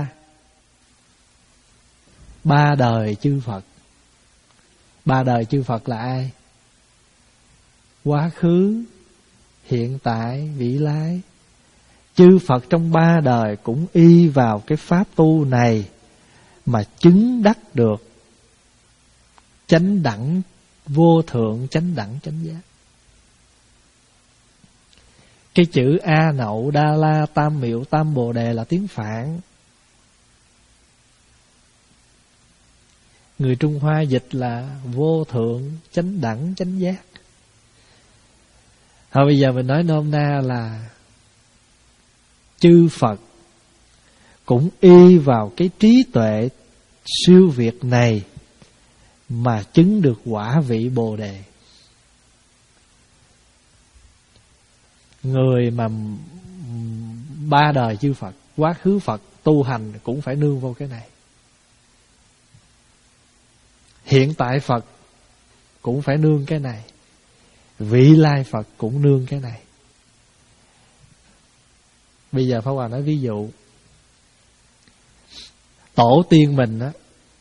Ba đời chư Phật. Ba đời chư Phật là ai? Quá khứ, hiện tại, vị lai. Chư Phật trong ba đời cũng y vào cái pháp tu này mà chứng đắc được chánh đẳng, vô thượng chánh đẳng chánh giác. Cái chữ A Nậu Đa La Tam Miệu Tam Bồ Đề là tiếng Phạn. Người Trung Hoa dịch là vô thượng chánh đẳng chánh giác. Thôi bây giờ mình nói nôm na là chư Phật cũng y vào cái trí tuệ siêu việt này mà chứng được quả vị Bồ Đề. Người mà ba đời chư Phật, quá khứ Phật tu hành cũng phải nương vô cái này. Hiện tại Phật cũng phải nương cái này. Vị lai Phật cũng nương cái này. Bây giờ Pháp Hòa nói ví dụ. Tổ tiên mình á,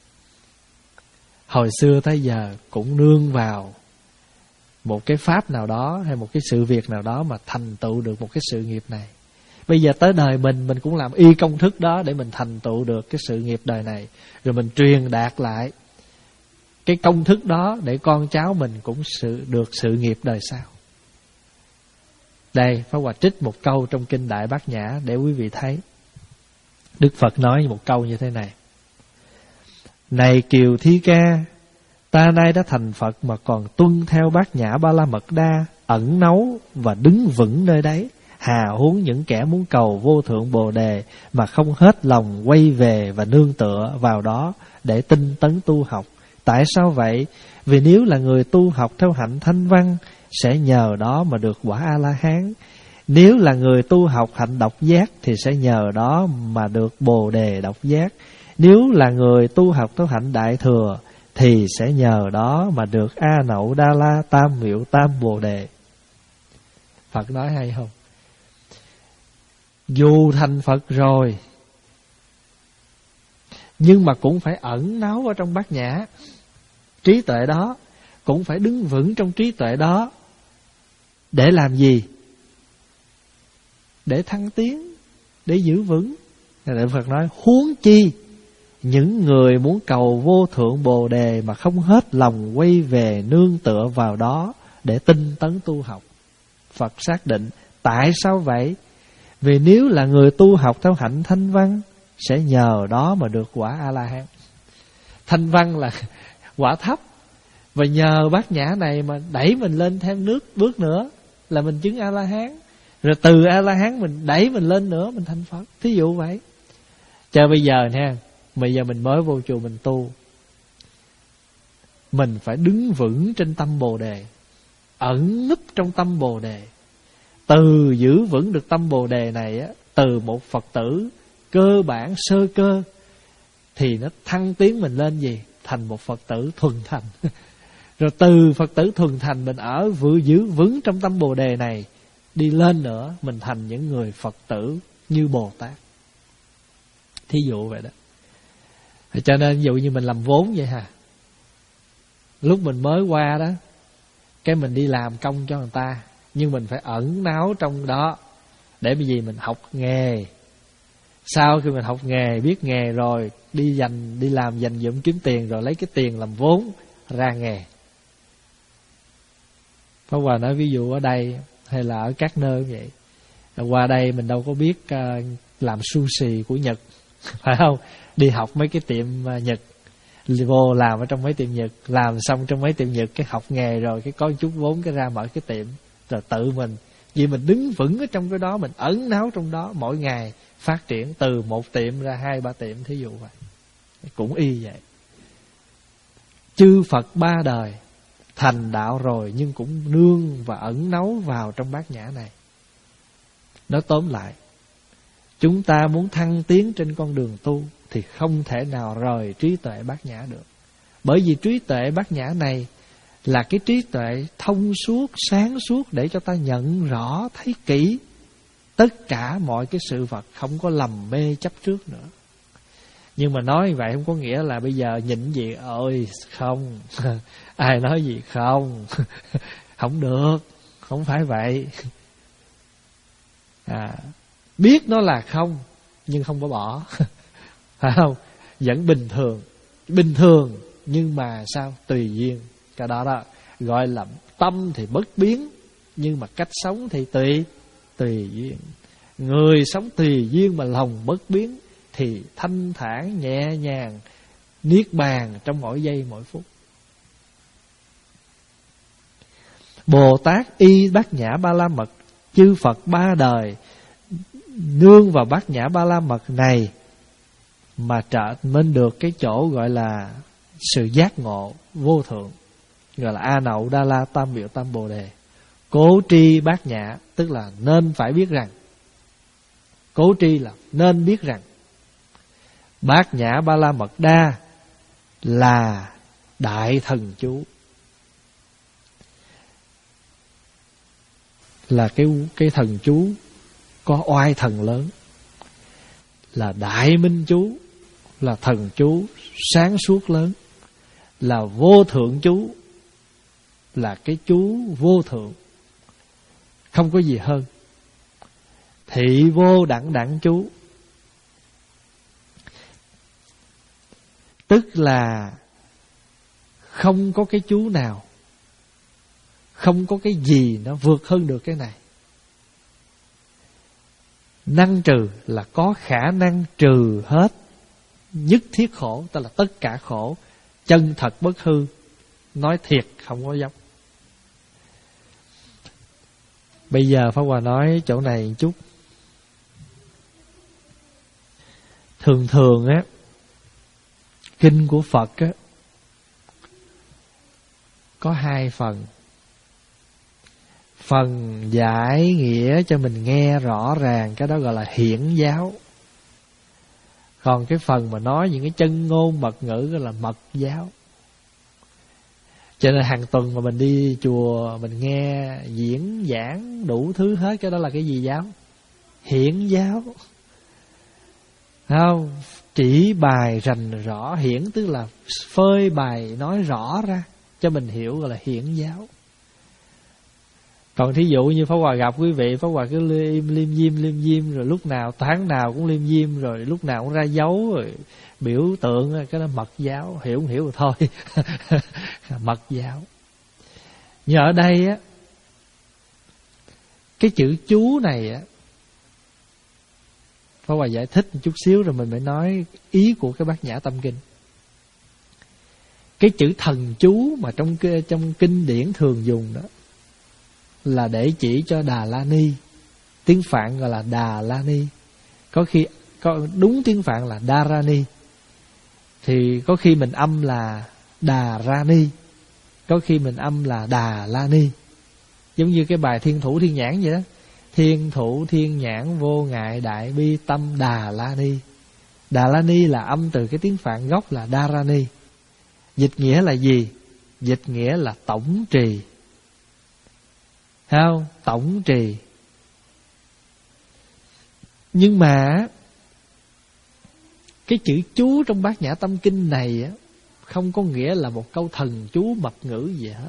hồi xưa tới giờ cũng nương vào một cái pháp nào đó hay một cái sự việc nào đó mà thành tựu được một cái sự nghiệp này. Bây giờ tới đời mình, mình cũng làm y công thức đó để mình thành tựu được cái sự nghiệp đời này. Rồi mình truyền đạt lại cái công thức đó để con cháu mình cũng sự được sự nghiệp đời sau. Đây, Pháp Hòa trích một câu trong Kinh Đại Bát Nhã để quý vị thấy. Đức Phật nói một câu như thế này. Này Kiều Thi Ca, ta nay đã thành Phật mà còn tuân theo Bát Nhã Ba La Mật Đa, ẩn náu và đứng vững nơi đấy. Hà huống những kẻ muốn cầu vô thượng Bồ Đề mà không hết lòng quay về và nương tựa vào đó để tinh tấn tu học. Tại sao vậy? Vì nếu là người tu học theo hạnh thanh văn, sẽ nhờ đó mà được quả A-la-hán. Nếu là người tu học hạnh độc giác, thì sẽ nhờ đó mà được Bồ Đề độc giác. Nếu là người tu học theo hạnh đại thừa, thì sẽ nhờ đó mà được A Nậu Đa La Tam Miệu Tam Bồ Đề. Phật nói hay không? Dù thành Phật rồi, nhưng mà cũng phải ẩn náu ở trong Bát Nhã. Trí tuệ đó cũng phải đứng vững trong trí tuệ đó. Để làm gì? Để thăng tiến, để giữ vững. Đại Phật nói huống chi những người muốn cầu vô thượng Bồ Đề mà không hết lòng quay về nương tựa vào đó để tinh tấn tu học. Phật xác định. Tại sao vậy? Vì nếu là người tu học theo hạnh thanh văn, sẽ nhờ đó mà được quả A-la-hán. Thanh văn là quả thấp, và nhờ Bát Nhã này mà đẩy mình lên thêm nước bước nữa. là mình chứng A-la-hán. Rồi từ A-la-hán mình đẩy mình lên nữa, mình thành Phật. Thí dụ vậy. Cho bây giờ nha, bây giờ mình mới vô chùa mình tu, mình phải đứng vững trên tâm Bồ Đề, ẩn núp trong tâm Bồ Đề. Từ giữ vững được tâm Bồ Đề này á, từ một Phật tử cơ bản sơ cơ, thì nó thăng tiến mình lên gì? Thành một Phật tử thuần thành. Rồi từ Phật tử thuần thành, mình ở vừa giữ vững trong tâm Bồ Đề này, đi lên nữa, mình thành những người Phật tử như Bồ Tát. Thí dụ vậy đó. Cho nên ví dụ như mình làm vốn vậy hả, lúc mình mới qua đó, cái mình đi làm công cho người ta, nhưng mình phải ẩn náu trong đó, để bởi vì mình học nghề. Sau khi mình học nghề, biết nghề rồi, đi dành đi làm dành dụm kiếm tiền, rồi lấy cái tiền làm vốn ra nghề. Pháp Hòa nói ví dụ ở đây hay là ở các nơi vậy, qua đây mình đâu có biết uh, làm sushi của Nhật, phải không? Đi học mấy cái tiệm uh, Nhật, vô làm ở trong mấy tiệm Nhật, làm xong trong mấy tiệm Nhật, cái học nghề rồi, cái có chút vốn, cái ra mở cái tiệm, rồi tự mình, vì mình đứng vững ở trong cái đó, mình ẩn náu trong đó, mỗi ngày phát triển từ một tiệm ra hai ba tiệm, thí dụ vậy. Cũng y vậy. Chư Phật ba đời thành đạo rồi, nhưng cũng nương và ẩn náu vào trong bát nhã này. Nói tóm lại, chúng ta muốn thăng tiến trên con đường tu thì không thể nào rời trí tuệ bát nhã được. Bởi vì trí tuệ bát nhã này là cái trí tuệ thông suốt, sáng suốt, để cho ta nhận rõ, thấy kỹ tất cả mọi cái sự vật, không có lầm mê chấp trước nữa. Nhưng mà nói vậy không có nghĩa là bây giờ nhịn gì ơi không. Ai nói gì không. Không được. Không phải vậy. À, biết nó là không, nhưng không có bỏ. Phải không? Vẫn bình thường. Bình thường nhưng mà sao? Tùy duyên. Cái đó đó gọi là tâm thì bất biến, nhưng mà cách sống thì tùy Tùy duyên. Người sống tùy duyên mà lòng bất biến thì thanh thản, nhẹ nhàng, niết bàn trong mỗi giây mỗi phút. Bồ Tát y bát nhã ba la mật, chư Phật ba đời nương vào bát nhã ba la mật này mà trở nên được cái chỗ gọi là sự giác ngộ vô thượng, gọi là A Nậu Đa La Tam Biểu Tam Bồ Đề. Cố tri bát nhã tức là nên phải biết rằng, cố tri là nên biết rằng bát nhã ba la mật đa là đại thần chú, là cái cái thần chú có oai thần lớn, là đại minh chú, là thần chú sáng suốt lớn, là vô thượng chú, là cái chú vô thượng, không có gì hơn. Thị vô đẳng đẳng chú, tức là không có cái chú nào, không có cái gì nó vượt hơn được cái này. Năng trừ là có khả năng trừ hết nhất thiết khổ, tức là tất cả khổ, chân thật bất hư, nói thiệt không có dốc. Bây giờ Pháp Hòa nói chỗ này một chút. Thường thường á, kinh của Phật á có hai phần. Phần giải nghĩa cho mình nghe rõ ràng, cái đó gọi là hiển giáo. Còn cái phần mà nói những cái chân ngôn mật ngữ gọi là mật giáo. Cho nên hàng tuần mà mình đi chùa, mình nghe diễn giảng đủ thứ hết, cái đó là cái gì giáo? Hiển giáo. Không, chỉ bài rành rõ, hiển tức là phơi bày nói rõ ra cho mình hiểu, gọi là hiển giáo. Còn thí dụ như Pháp Hòa gặp quý vị, Pháp Hòa cứ liêm liêm diêm liêm diêm, rồi lúc nào tháng nào cũng liêm diêm, rồi lúc nào cũng ra dấu, rồi biểu tượng, cái đó mật giáo. Hiểu không hiểu rồi thôi. Mật giáo. Nhưng ở đây á, cái chữ chú này á, Pháp Hòa giải thích một chút xíu rồi mình mới nói ý của cái Bát Nhã Tâm Kinh. Cái chữ thần chú mà trong trong kinh điển thường dùng đó là để chỉ cho Đà La Ni. Tiếng Phạn gọi là Đà La Ni. Có khi có đúng tiếng Phạn là Đa Ra Ni. Thì có khi mình âm là Đà Ra Ni, có khi mình âm là Đà La Ni. Giống như cái bài Thiên Thủ Thiên Nhãn vậy đó. Thiên Thủ Thiên Nhãn vô ngại đại bi tâm Đà La Ni. Đà La Ni là âm từ cái tiếng Phạn gốc là Đa Ra Ni. Dịch nghĩa là gì? Dịch nghĩa là tổng trì. Thấy không? Tổng trì. Nhưng mà cái chữ chú trong Bát Nhã Tâm Kinh này á, không có nghĩa là một câu thần chú mật ngữ gì hết.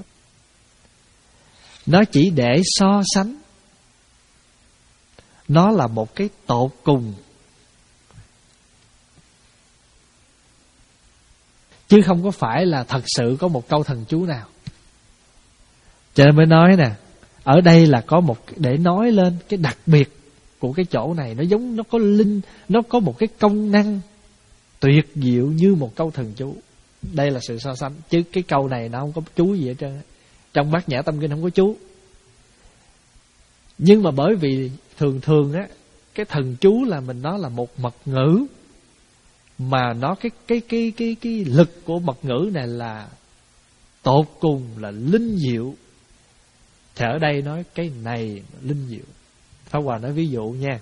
Nó chỉ để so sánh. Nó là một cái tột cùng, chứ không có phải là thật sự có một câu thần chú nào. Cho nên mới nói nè, ở đây là có một, để nói lên cái đặc biệt của cái chỗ này. Nó giống, nó có linh, nó có một cái công năng tuyệt diệu như một câu thần chú. Đây là sự so sánh. Chứ cái câu này nó không có chú gì hết trơn. Trong Bát Nhã Tâm Kinh không có chú. Nhưng mà bởi vì thường thường á, cái thần chú là mình nói là một mật ngữ, mà nó cái cái cái cái cái lực của mật ngữ này là tột cùng, là linh diệu. Thì ở đây nói cái này linh diệu. Pháp Hòa nói ví dụ nha.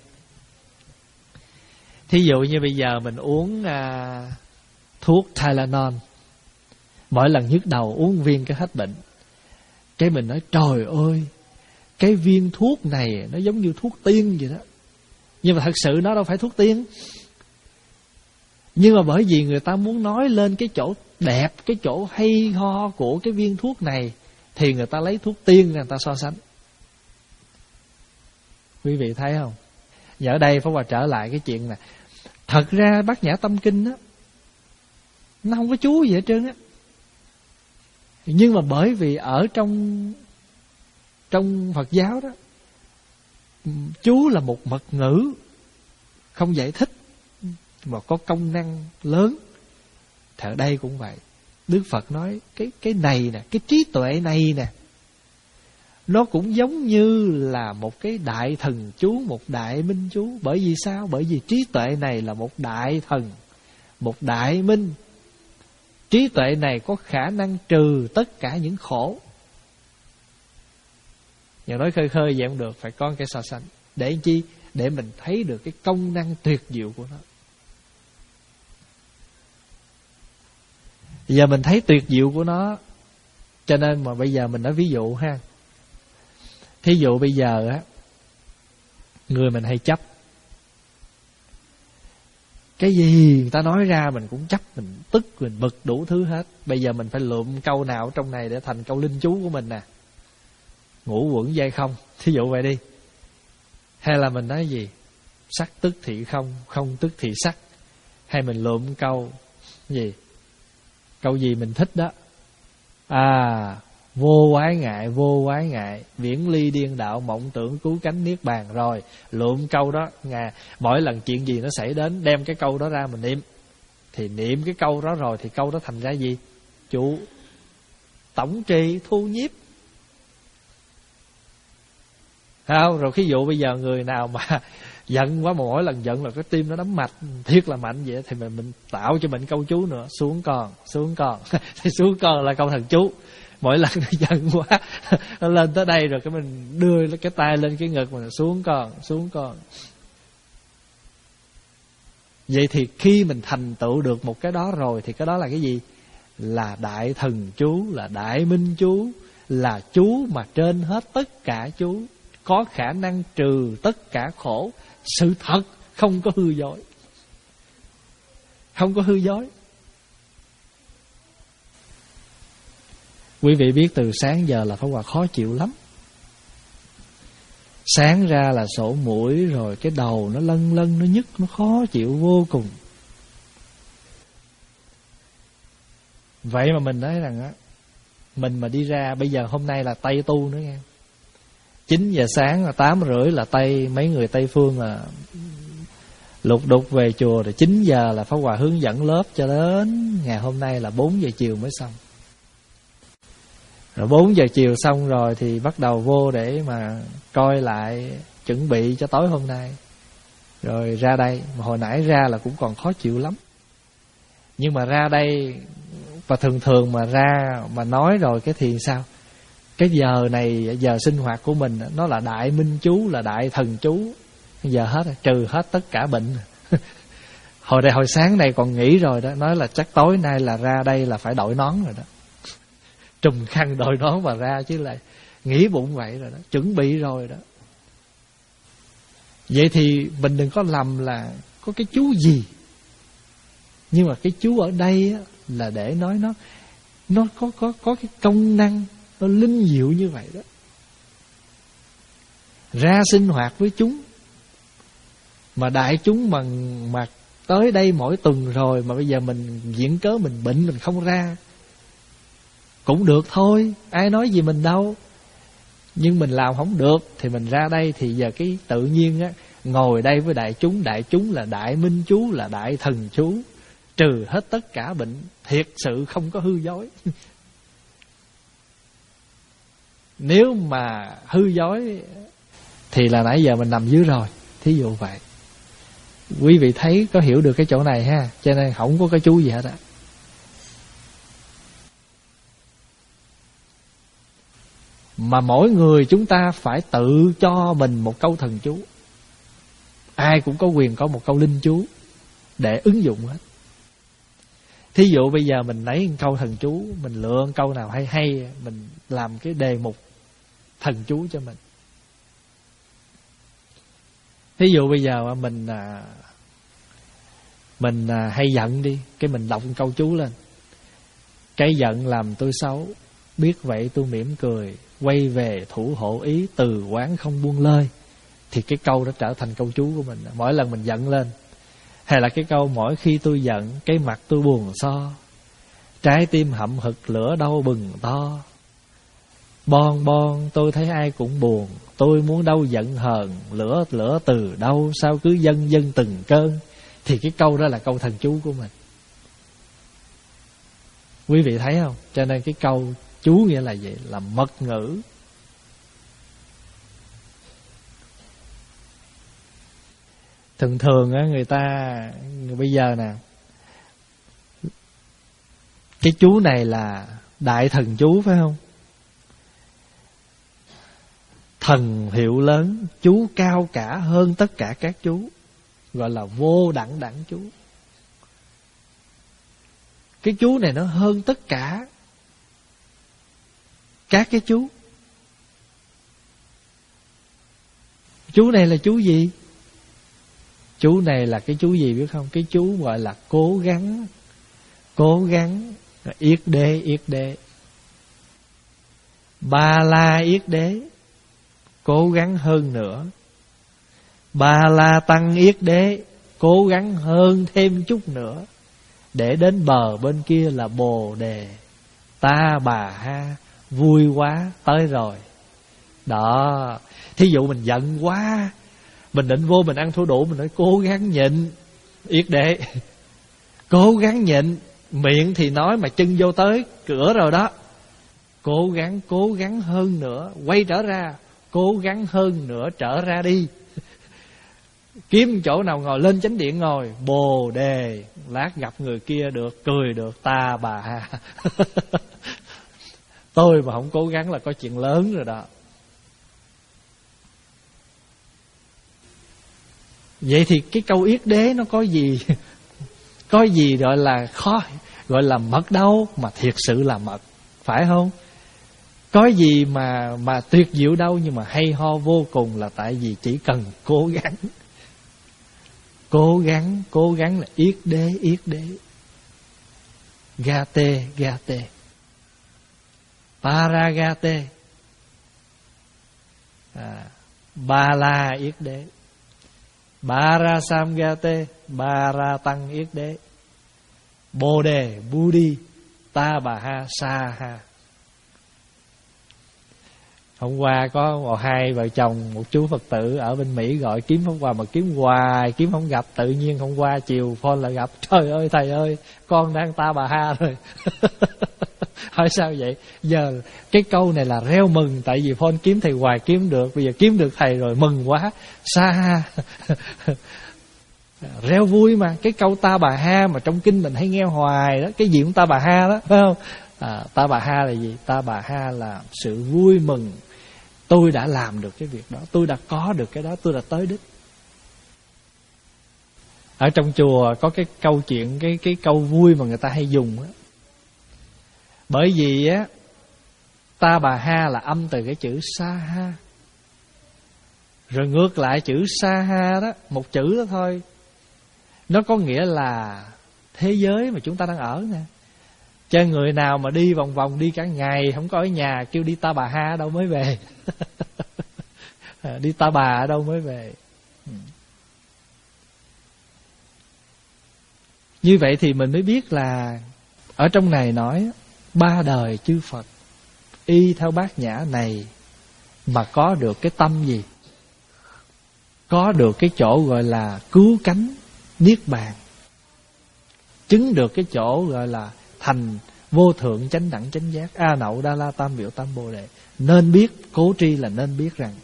Thí dụ như bây giờ mình uống à, thuốc Tylenol, mỗi lần nhức đầu uống viên cái hết bệnh. Cái mình nói trời ơi, cái viên thuốc này nó giống như thuốc tiên vậy đó. Nhưng mà thật sự nó đâu phải thuốc tiên. Nhưng mà bởi vì người ta muốn nói lên cái chỗ đẹp, cái chỗ hay ho của cái viên thuốc này, thì người ta lấy thuốc tiên người ta so sánh. Quý vị thấy không? Và ở đây Pháp Hòa trở lại cái chuyện này. Thật ra Bát Nhã Tâm Kinh á, nó không có chú gì hết trơn á. Nhưng mà bởi vì ở trong Trong Phật giáo đó, chú là một mật ngữ không giải thích mà có công năng lớn. Thì ở đây cũng vậy. Đức Phật nói cái cái này nè, cái trí tuệ này nè, nó cũng giống như là một cái đại thần chú, một đại minh chú. Bởi vì sao? Bởi vì trí tuệ này là một đại thần, một đại minh. Trí tuệ này có khả năng trừ tất cả những khổ. Nhưng nói khơi khơi vậy không được, phải có cái so sánh. Để chi? Để mình thấy được cái công năng tuyệt diệu của nó. Giờ mình thấy tuyệt diệu của nó, cho nên mà bây giờ mình nói ví dụ ha. Thí dụ bây giờ á, người mình hay chấp. Cái gì người ta nói ra mình cũng chấp, mình tức, mình bực đủ thứ hết. Bây giờ mình phải lượm câu nào trong này để thành câu linh chú của mình nè. Ngũ quẩn dây không, thí dụ vậy đi. Hay là mình nói gì? Sắc tức thị không, không tức thị sắc. Hay mình lượm câu gì? Câu gì mình thích đó. À, vô quái ngại, vô quái ngại, viễn ly điên đạo, mộng tưởng cứu cánh niết bàn. Rồi, lượm câu đó. Ngà, mỗi lần chuyện gì nó xảy đến, đem cái câu đó ra mình niệm. Thì niệm cái câu đó rồi thì câu đó thành ra gì? Chủ tổng trì thu nhiếp. Không? Rồi ví dụ bây giờ người nào mà giận quá, mà mỗi lần giận là cái tim nó đấm mạch thiệt là mạnh vậy, thì mình, mình tạo cho mình câu chú nữa. Xuống con, xuống con. Thì xuống con là câu thần chú. Mỗi lần nó giận quá, nó lên tới đây rồi cái mình đưa cái tay lên cái ngực mình, xuống con, xuống con. Vậy thì khi mình thành tựu được một cái đó rồi, thì cái đó là cái gì? Là đại thần chú, là đại minh chú, là chú mà trên hết tất cả chú, có khả năng trừ tất cả khổ. Sự thật, không có hư dối. Không có hư dối. Quý vị biết từ sáng giờ là Pháp Hòa khó chịu lắm. Sáng ra là sổ mũi, rồi cái đầu nó lân lân, nó nhức, nó khó chịu vô cùng. Vậy mà mình nói rằng á, mình mà đi ra, bây giờ hôm nay là Tây tu nữa nghe. Chín giờ sáng là tám rưỡi là Tây, mấy người Tây phương là lục đục về chùa. Rồi chín giờ là Pháp Hòa hướng dẫn lớp cho đến ngày hôm nay là bốn giờ chiều mới xong. Rồi bốn giờ chiều xong rồi thì bắt đầu vô để mà coi lại, chuẩn bị cho tối hôm nay. Rồi ra đây, mà hồi nãy ra là cũng còn khó chịu lắm. Nhưng mà ra đây, và thường thường mà ra mà nói rồi cái thì sao? Cái giờ này, giờ sinh hoạt của mình, nó là đại minh chú, là đại thần chú. Giờ hết, trừ hết tất cả bệnh. Hồi đây hồi sáng này còn nghĩ rồi đó, nói là chắc tối nay là ra đây là phải đội nón rồi đó. Trùm khăn đội nón mà ra chứ lại nghĩ bụng vậy rồi đó, chuẩn bị rồi đó. Vậy thì mình đừng có lầm là có cái chú gì. Nhưng mà cái chú ở đây á, là để nói nó nó có có có cái công năng, nó linh diệu như vậy đó. Ra sinh hoạt với chúng, mà đại chúng mà mà tới đây mỗi tuần rồi mà bây giờ mình diễn cớ mình bệnh mình không ra cũng được thôi, ai nói gì mình đâu. Nhưng mình làm không được thì mình ra đây, thì giờ cái tự nhiên á, ngồi đây với đại chúng, đại chúng là đại minh chú, là đại thần chú, trừ hết tất cả bệnh, thiệt sự không có hư dối. Nếu mà hư dối thì là nãy giờ mình nằm dưới rồi, thí dụ vậy. Quý vị thấy có hiểu được cái chỗ này ha, cho nên không có cái chú gì hết á. Mà mỗi người chúng ta phải tự cho mình một câu thần chú. Ai cũng có quyền có một câu linh chú để ứng dụng hết. Thí dụ bây giờ mình lấy một câu thần chú, mình lựa một câu nào hay hay, mình làm cái đề mục thần chú cho mình. Thí dụ bây giờ mình Mình hay giận đi, cái mình đọc một câu chú lên. Cái giận làm tôi xấu, biết vậy tôi mỉm cười, quay về thủ hộ ý, từ quán không buông lơi. Thì cái câu đó trở thành câu chú của mình mỗi lần mình giận lên. Hay là cái câu mỗi khi tôi giận, cái mặt tôi buồn so, trái tim hậm hực lửa đau bừng to. Bon bon tôi thấy ai cũng buồn, tôi muốn đâu giận hờn, lửa lửa từ đâu, sao cứ dâng dâng từng cơn. Thì cái câu đó là câu thần chú của mình. Quý vị thấy không? Cho nên cái câu chú nghĩa là gì? Là mật ngữ. Thường thường á, người ta bây giờ nè, cái chú này là đại thần chú phải không? Thần hiệu lớn, chú cao cả hơn tất cả các chú, gọi là vô đẳng đẳng chú. Cái chú này nó hơn tất cả các cái chú. Chú này là chú gì? Chú này là cái chú gì biết không? Cái chú gọi là cố gắng. Cố gắng. Yết đế, yết đế. Ba la yết đế, cố gắng hơn nữa. Ba la tăng yết đế, cố gắng hơn thêm chút nữa, để đến bờ bên kia là bồ đề. Ta bà ha, vui quá, tới rồi. Đó. Thí dụ mình giận quá, mình định vô mình ăn thua đủ, mình nói cố gắng nhịn, yết đế. Cố gắng nhịn, miệng thì nói mà chân vô tới cửa rồi đó. Cố gắng, cố gắng hơn nữa, quay trở ra, cố gắng hơn nữa, trở ra đi. Kiếm chỗ nào ngồi, lên chánh điện ngồi, bồ đề, lát gặp người kia được, cười được, ta bà ha. Tôi mà không cố gắng là có chuyện lớn rồi đó. Vậy thì cái câu yết đế nó có gì? Có gì gọi là khó, gọi là mật đâu, mà thiệt sự là mật, phải không? Có gì mà mà tuyệt diệu đâu, nhưng mà hay ho vô cùng, là tại vì chỉ cần cố gắng. Cố gắng, cố gắng là yết đế, yết đế. Gate, gate. Paragate. À, ba la yết đế. Barasamgate, Baratang yết đế. Bồ đề, Budi, Ta bà ha, Sa ha. Hôm qua có một hai vợ chồng, một chú Phật tử ở bên Mỹ gọi kiếm không qua, mà kiếm hoài kiếm không gặp. Tự nhiên hôm qua chiều phone lại gặp. Trời ơi thầy ơi, con đang ta bà ha rồi. Hỏi sao vậy? Giờ cái câu này là reo mừng, tại vì phone kiếm thầy hoài kiếm được, bây giờ kiếm được thầy rồi mừng quá. Sa reo vui mà. Cái câu ta bà ha mà trong kinh mình hay nghe hoài đó, cái gì cũng ta bà ha đó, phải không? À, ta bà ha là gì? Ta bà ha là sự vui mừng. Tôi đã làm được cái việc đó, tôi đã có được cái đó, tôi đã tới đích. Ở trong chùa có cái câu chuyện, cái cái câu vui mà người ta hay dùng á. Bởi vì á, ta bà ha là âm từ cái chữ sa ha. Rồi ngược lại chữ sa ha đó, một chữ đó thôi, nó có nghĩa là thế giới mà chúng ta đang ở nè. Cho người nào mà đi vòng vòng, đi cả ngày không có ở nhà, kêu đi ta bà ha ở đâu mới về. Đi ta bà ở đâu mới về. Như vậy thì mình mới biết là ở trong này nói ba đời chư Phật y theo bát nhã này mà có được cái tâm gì? Có được cái chỗ gọi là cứu cánh niết bàn, chứng được cái chỗ gọi là thành vô thượng chánh đẳng chánh giác, A Nậu Đa La Tam Biểu Tam Bồ Đề. Nên biết, cố tri là nên biết rằng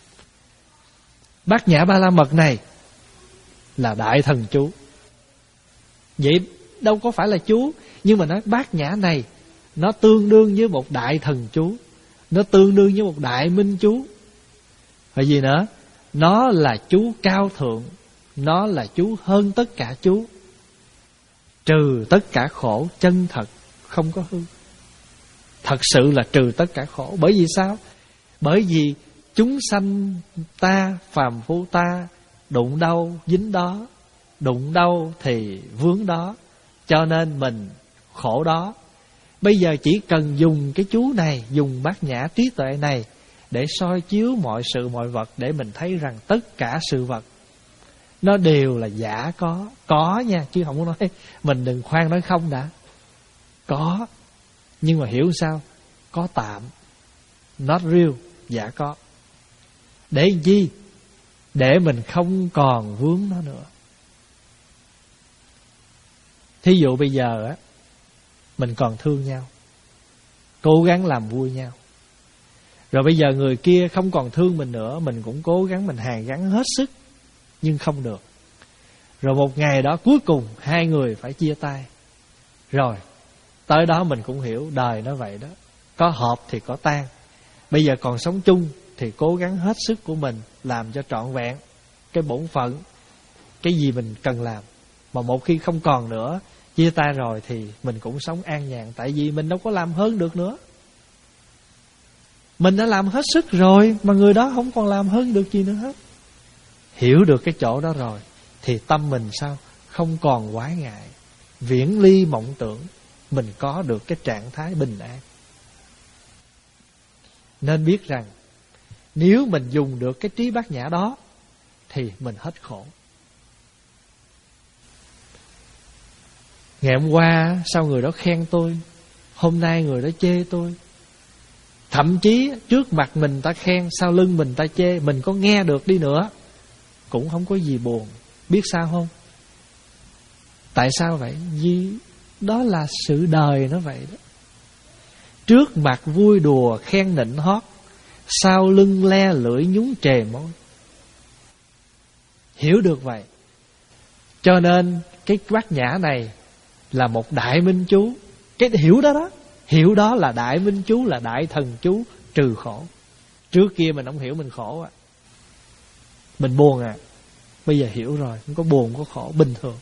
bát nhã ba la mật này là đại thần chú. Vậy đâu có phải là chú, nhưng mà nói bát nhã này nó tương đương với một đại thần chú, nó tương đương với một đại minh chú. Và gì nữa? Nó là chú cao thượng, nó là chú hơn tất cả chú, trừ tất cả khổ, chân thật, không có hư. Thật sự là trừ tất cả khổ. Bởi vì sao? Bởi vì chúng sanh ta, phàm phu ta, đụng đâu dính đó, đụng đâu thì vướng đó, cho nên mình khổ đó. Bây giờ chỉ cần dùng cái chú này, dùng bát nhã trí tuệ này để soi chiếu mọi sự mọi vật, để mình thấy rằng tất cả sự vật nó đều là giả có. Có nha, chứ không có nói mình đừng khoan nói không đã. Có, nhưng mà hiểu sao? Có tạm, not real, giả có. Để làm chi? Để mình không còn vướng nó nữa. Thí dụ bây giờ á, mình còn thương nhau, cố gắng làm vui nhau. Rồi bây giờ người kia không còn thương mình nữa, mình cũng cố gắng, mình hàn gắn hết sức, nhưng không được. Rồi một ngày đó cuối cùng hai người phải chia tay. Rồi tới đó mình cũng hiểu đời nó vậy đó, có hợp thì có tan. Bây giờ còn sống chung thì cố gắng hết sức của mình làm cho trọn vẹn cái bổn phận, cái gì mình cần làm. Mà một khi không còn nữa, chia tay rồi thì mình cũng sống an nhàn. Tại vì mình đâu có làm hơn được nữa. Mình đã làm hết sức rồi, mà người đó không còn làm hơn được gì nữa hết. Hiểu được cái chỗ đó rồi thì tâm mình sao? Không còn quái ngại, viễn ly mộng tưởng. Mình có được cái trạng thái bình an. Nên biết rằng nếu mình dùng được cái trí bát nhã đó thì mình hết khổ. Ngày hôm qua sao người đó khen tôi, hôm nay người đó chê tôi. Thậm chí trước mặt mình ta khen, sau lưng mình ta chê, mình có nghe được đi nữa cũng không có gì buồn. Biết sao không? Tại sao vậy? Vì đó là sự đời nó vậy đó. Trước mặt vui đùa khen nịnh hót, sau lưng le lưỡi nhúng trề môi. Hiểu được vậy, cho nên cái bát nhã này là một đại minh chú. Cái hiểu đó đó, hiểu đó là đại minh chú, là đại thần chú trừ khổ. Trước kia mình không hiểu, mình khổ à, mình buồn à. Bây giờ hiểu rồi, không có buồn, không có khổ, bình thường.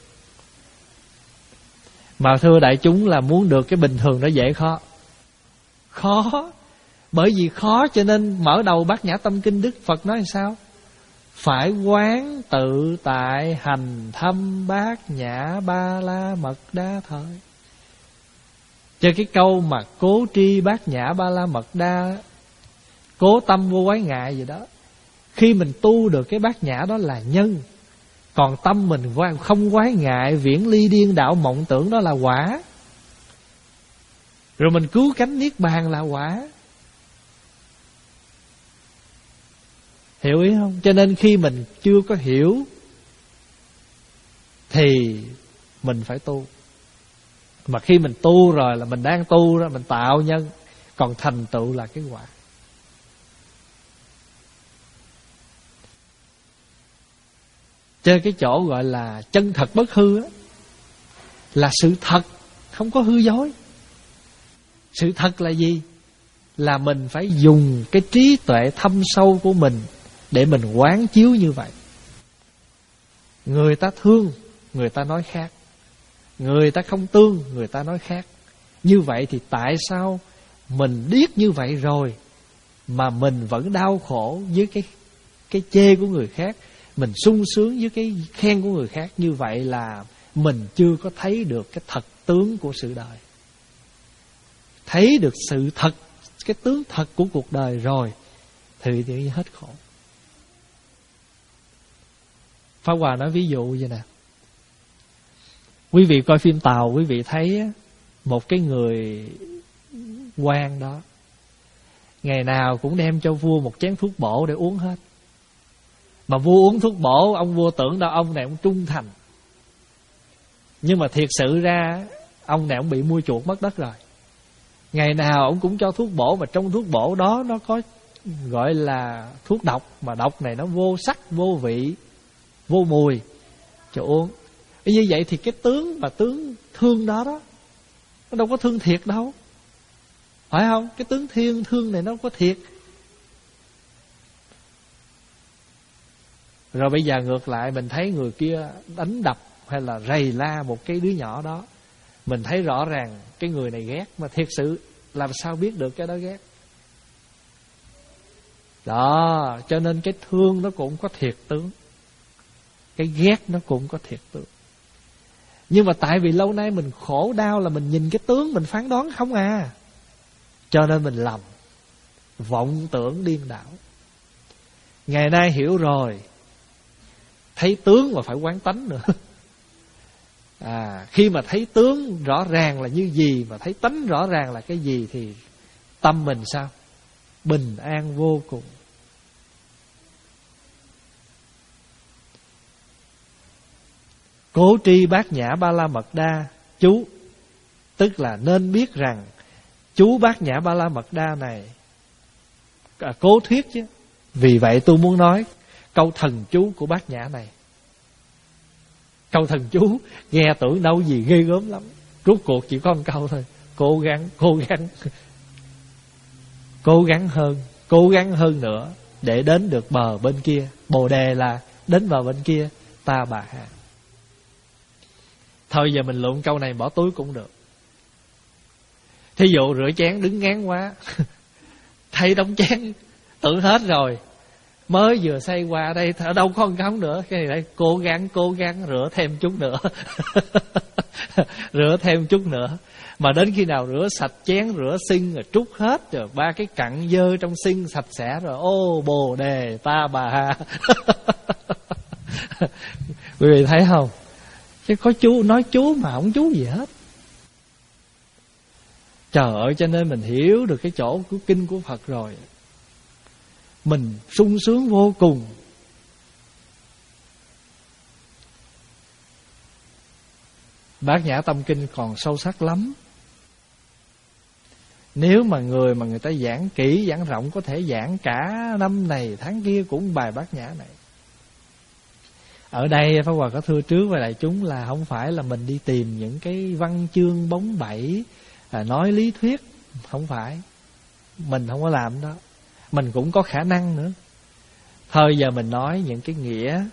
Mà thưa đại chúng, là muốn được cái bình thường đó dễ khó? Khó. Bởi vì khó cho nên mở đầu Bát Nhã Tâm Kinh Đức Phật nói sao? Phải quán tự tại hành thâm bát nhã ba la mật đa thời. Cho cái câu mà cố tri bát nhã ba la mật đa, cố tâm vô quái ngại gì đó. Khi mình tu được cái bát nhã đó là nhân, còn tâm mình không quái ngại, viễn ly điên đạo mộng tưởng, đó là quả. Rồi mình cứu cánh niết bàn là quả. Hiểu ý không? Cho nên khi mình chưa có hiểu thì mình phải tu. Mà khi mình tu rồi là mình đang tu đó, mình tạo nhân, còn thành tựu là cái quả. Trên cái chỗ gọi là chân thật bất hư á, là sự thật, không có hư dối. Sự thật là gì? Là mình phải dùng cái trí tuệ thâm sâu của mình để mình quán chiếu như vậy. Người ta thương, người ta nói khác. Người ta không tương, người ta nói khác. Như vậy thì tại sao mình biết như vậy rồi mà mình vẫn đau khổ với cái cái chê của người khác, mình sung sướng với cái khen của người khác? Như vậy là mình chưa có thấy được cái thật tướng của sự đời. Thấy được sự thật, cái tướng thật của cuộc đời rồi thì thì hết khổ. Pháp Hòa nói ví dụ vậy nè. Quý vị coi phim Tàu, quý vị thấy một cái người quan đó, ngày nào cũng đem cho vua một chén thuốc bổ để uống hết. Mà vua uống thuốc bổ, ông vua tưởng đâu ông này ông trung thành. Nhưng mà thiệt sự ra ông này ông bị mua chuộc mất đất rồi. Ngày nào ông cũng cho thuốc bổ, mà trong thuốc bổ đó nó có gọi là thuốc độc, mà độc này nó vô sắc, vô vị, vô mùi cho uống. Như vậy thì cái tướng và tướng thương đó đó, nó đâu có thương thiệt đâu, phải không? Cái tướng thiên thương này nó có thiệt. Rồi bây giờ ngược lại, mình thấy người kia đánh đập hay là rầy la một cái đứa nhỏ đó, mình thấy rõ ràng cái người này ghét. Mà thiệt sự làm sao biết được cái đó ghét? Đó, cho nên cái thương nó cũng có thiệt tướng, cái ghét nó cũng có thiệt tướng. Nhưng mà tại vì lâu nay mình khổ đau là mình nhìn cái tướng mình phán đoán không à, cho nên mình lầm, vọng tưởng điên đảo. Ngày nay hiểu rồi, thấy tướng mà phải quán tánh nữa. À, khi mà thấy tướng rõ ràng là như gì, mà thấy tánh rõ ràng là cái gì, thì tâm mình sao? Bình an vô cùng. Cố tri bát nhã ba la mật đa chú, tức là nên biết rằng chú bát nhã ba la mật đa này à, cố thuyết chứ. Vì vậy tôi muốn nói câu thần chú của bát nhã này. Câu thần chú nghe tưởng đâu gì ghê gớm lắm, rốt cuộc chỉ có một câu thôi: cố gắng, cố gắng, cố gắng hơn, cố gắng hơn nữa để đến được bờ bên kia. Bồ đề là đến bờ bên kia Ta Bà Ha. Thôi giờ mình lượm câu này bỏ túi cũng được. Thí dụ rửa chén đứng ngán quá, thay đống chén tưởng hết rồi, mới vừa xây qua đây ở đâu có một cống nữa, cái này lại cố gắng cố gắng rửa thêm chút nữa. Rửa thêm chút nữa. Mà đến khi nào rửa sạch chén, rửa xinh rồi trút hết rồi, ba cái cặn dơ trong xinh sạch sẽ rồi, ô Bồ đề Ta Bà Ha. Quý vị thấy không? Chứ có chú nói chú mà không chú gì hết. Trời ơi, cho nên mình hiểu được cái chỗ của kinh của Phật rồi, mình sung sướng vô cùng. Bát Nhã Tâm Kinh còn sâu sắc lắm. Nếu mà người mà người ta giảng kỹ, giảng rộng, có thể giảng cả năm này tháng kia cũng bài Bát Nhã này. Ở đây Pháp Hòa có thưa trước với đại chúng là không phải là mình đi tìm những cái văn chương bóng bẩy, à, nói lý thuyết. Không phải. Mình không có làm đó. Mình cũng có khả năng nữa. Thôi giờ mình nói những cái nghĩa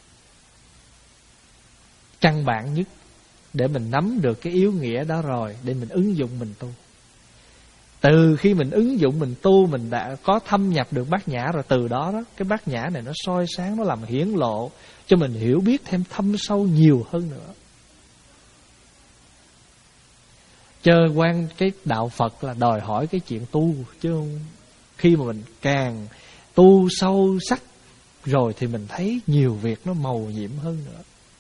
căn bản nhất, để mình nắm được cái yếu nghĩa đó rồi, để mình ứng dụng mình tu. Từ khi mình ứng dụng mình tu, mình đã có thâm nhập được Bát Nhã rồi. Từ đó đó, cái Bát Nhã này nó soi sáng, nó làm hiển lộ cho mình hiểu biết thêm thâm sâu nhiều hơn nữa. Chơi quan cái đạo Phật là đòi hỏi cái chuyện tu, chứ không. Khi mà mình càng tu sâu sắc rồi thì mình thấy nhiều việc nó màu nhiệm hơn nữa.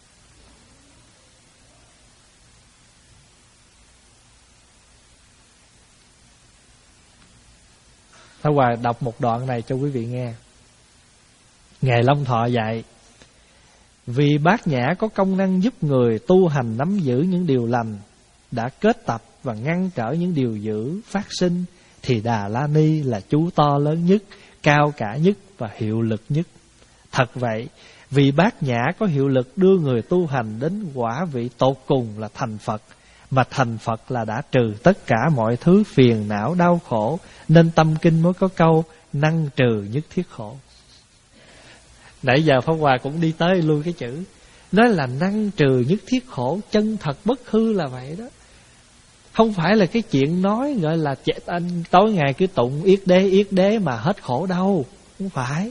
Pháp Hòa đọc một đoạn này cho quý vị nghe. Ngài Long Thọ dạy: vì Bát Nhã có công năng giúp người tu hành nắm giữ những điều lành, đã kết tập và ngăn trở những điều dữ phát sinh, thì Đà La Ni là chú to lớn nhất, cao cả nhất và hiệu lực nhất. Thật vậy, vì Bát Nhã có hiệu lực đưa người tu hành đến quả vị tột cùng là thành Phật, mà thành Phật là đã trừ tất cả mọi thứ phiền não đau khổ, nên tâm kinh mới có câu năng trừ nhất thiết khổ. Nãy giờ Pháp Hòa cũng đi tới lui cái chữ, nói là năng trừ nhất thiết khổ, chân thật bất hư là vậy đó. Không phải là cái chuyện nói gọi là anh tối ngày cứ tụng yết đế yết đế mà hết khổ đâu. Không phải.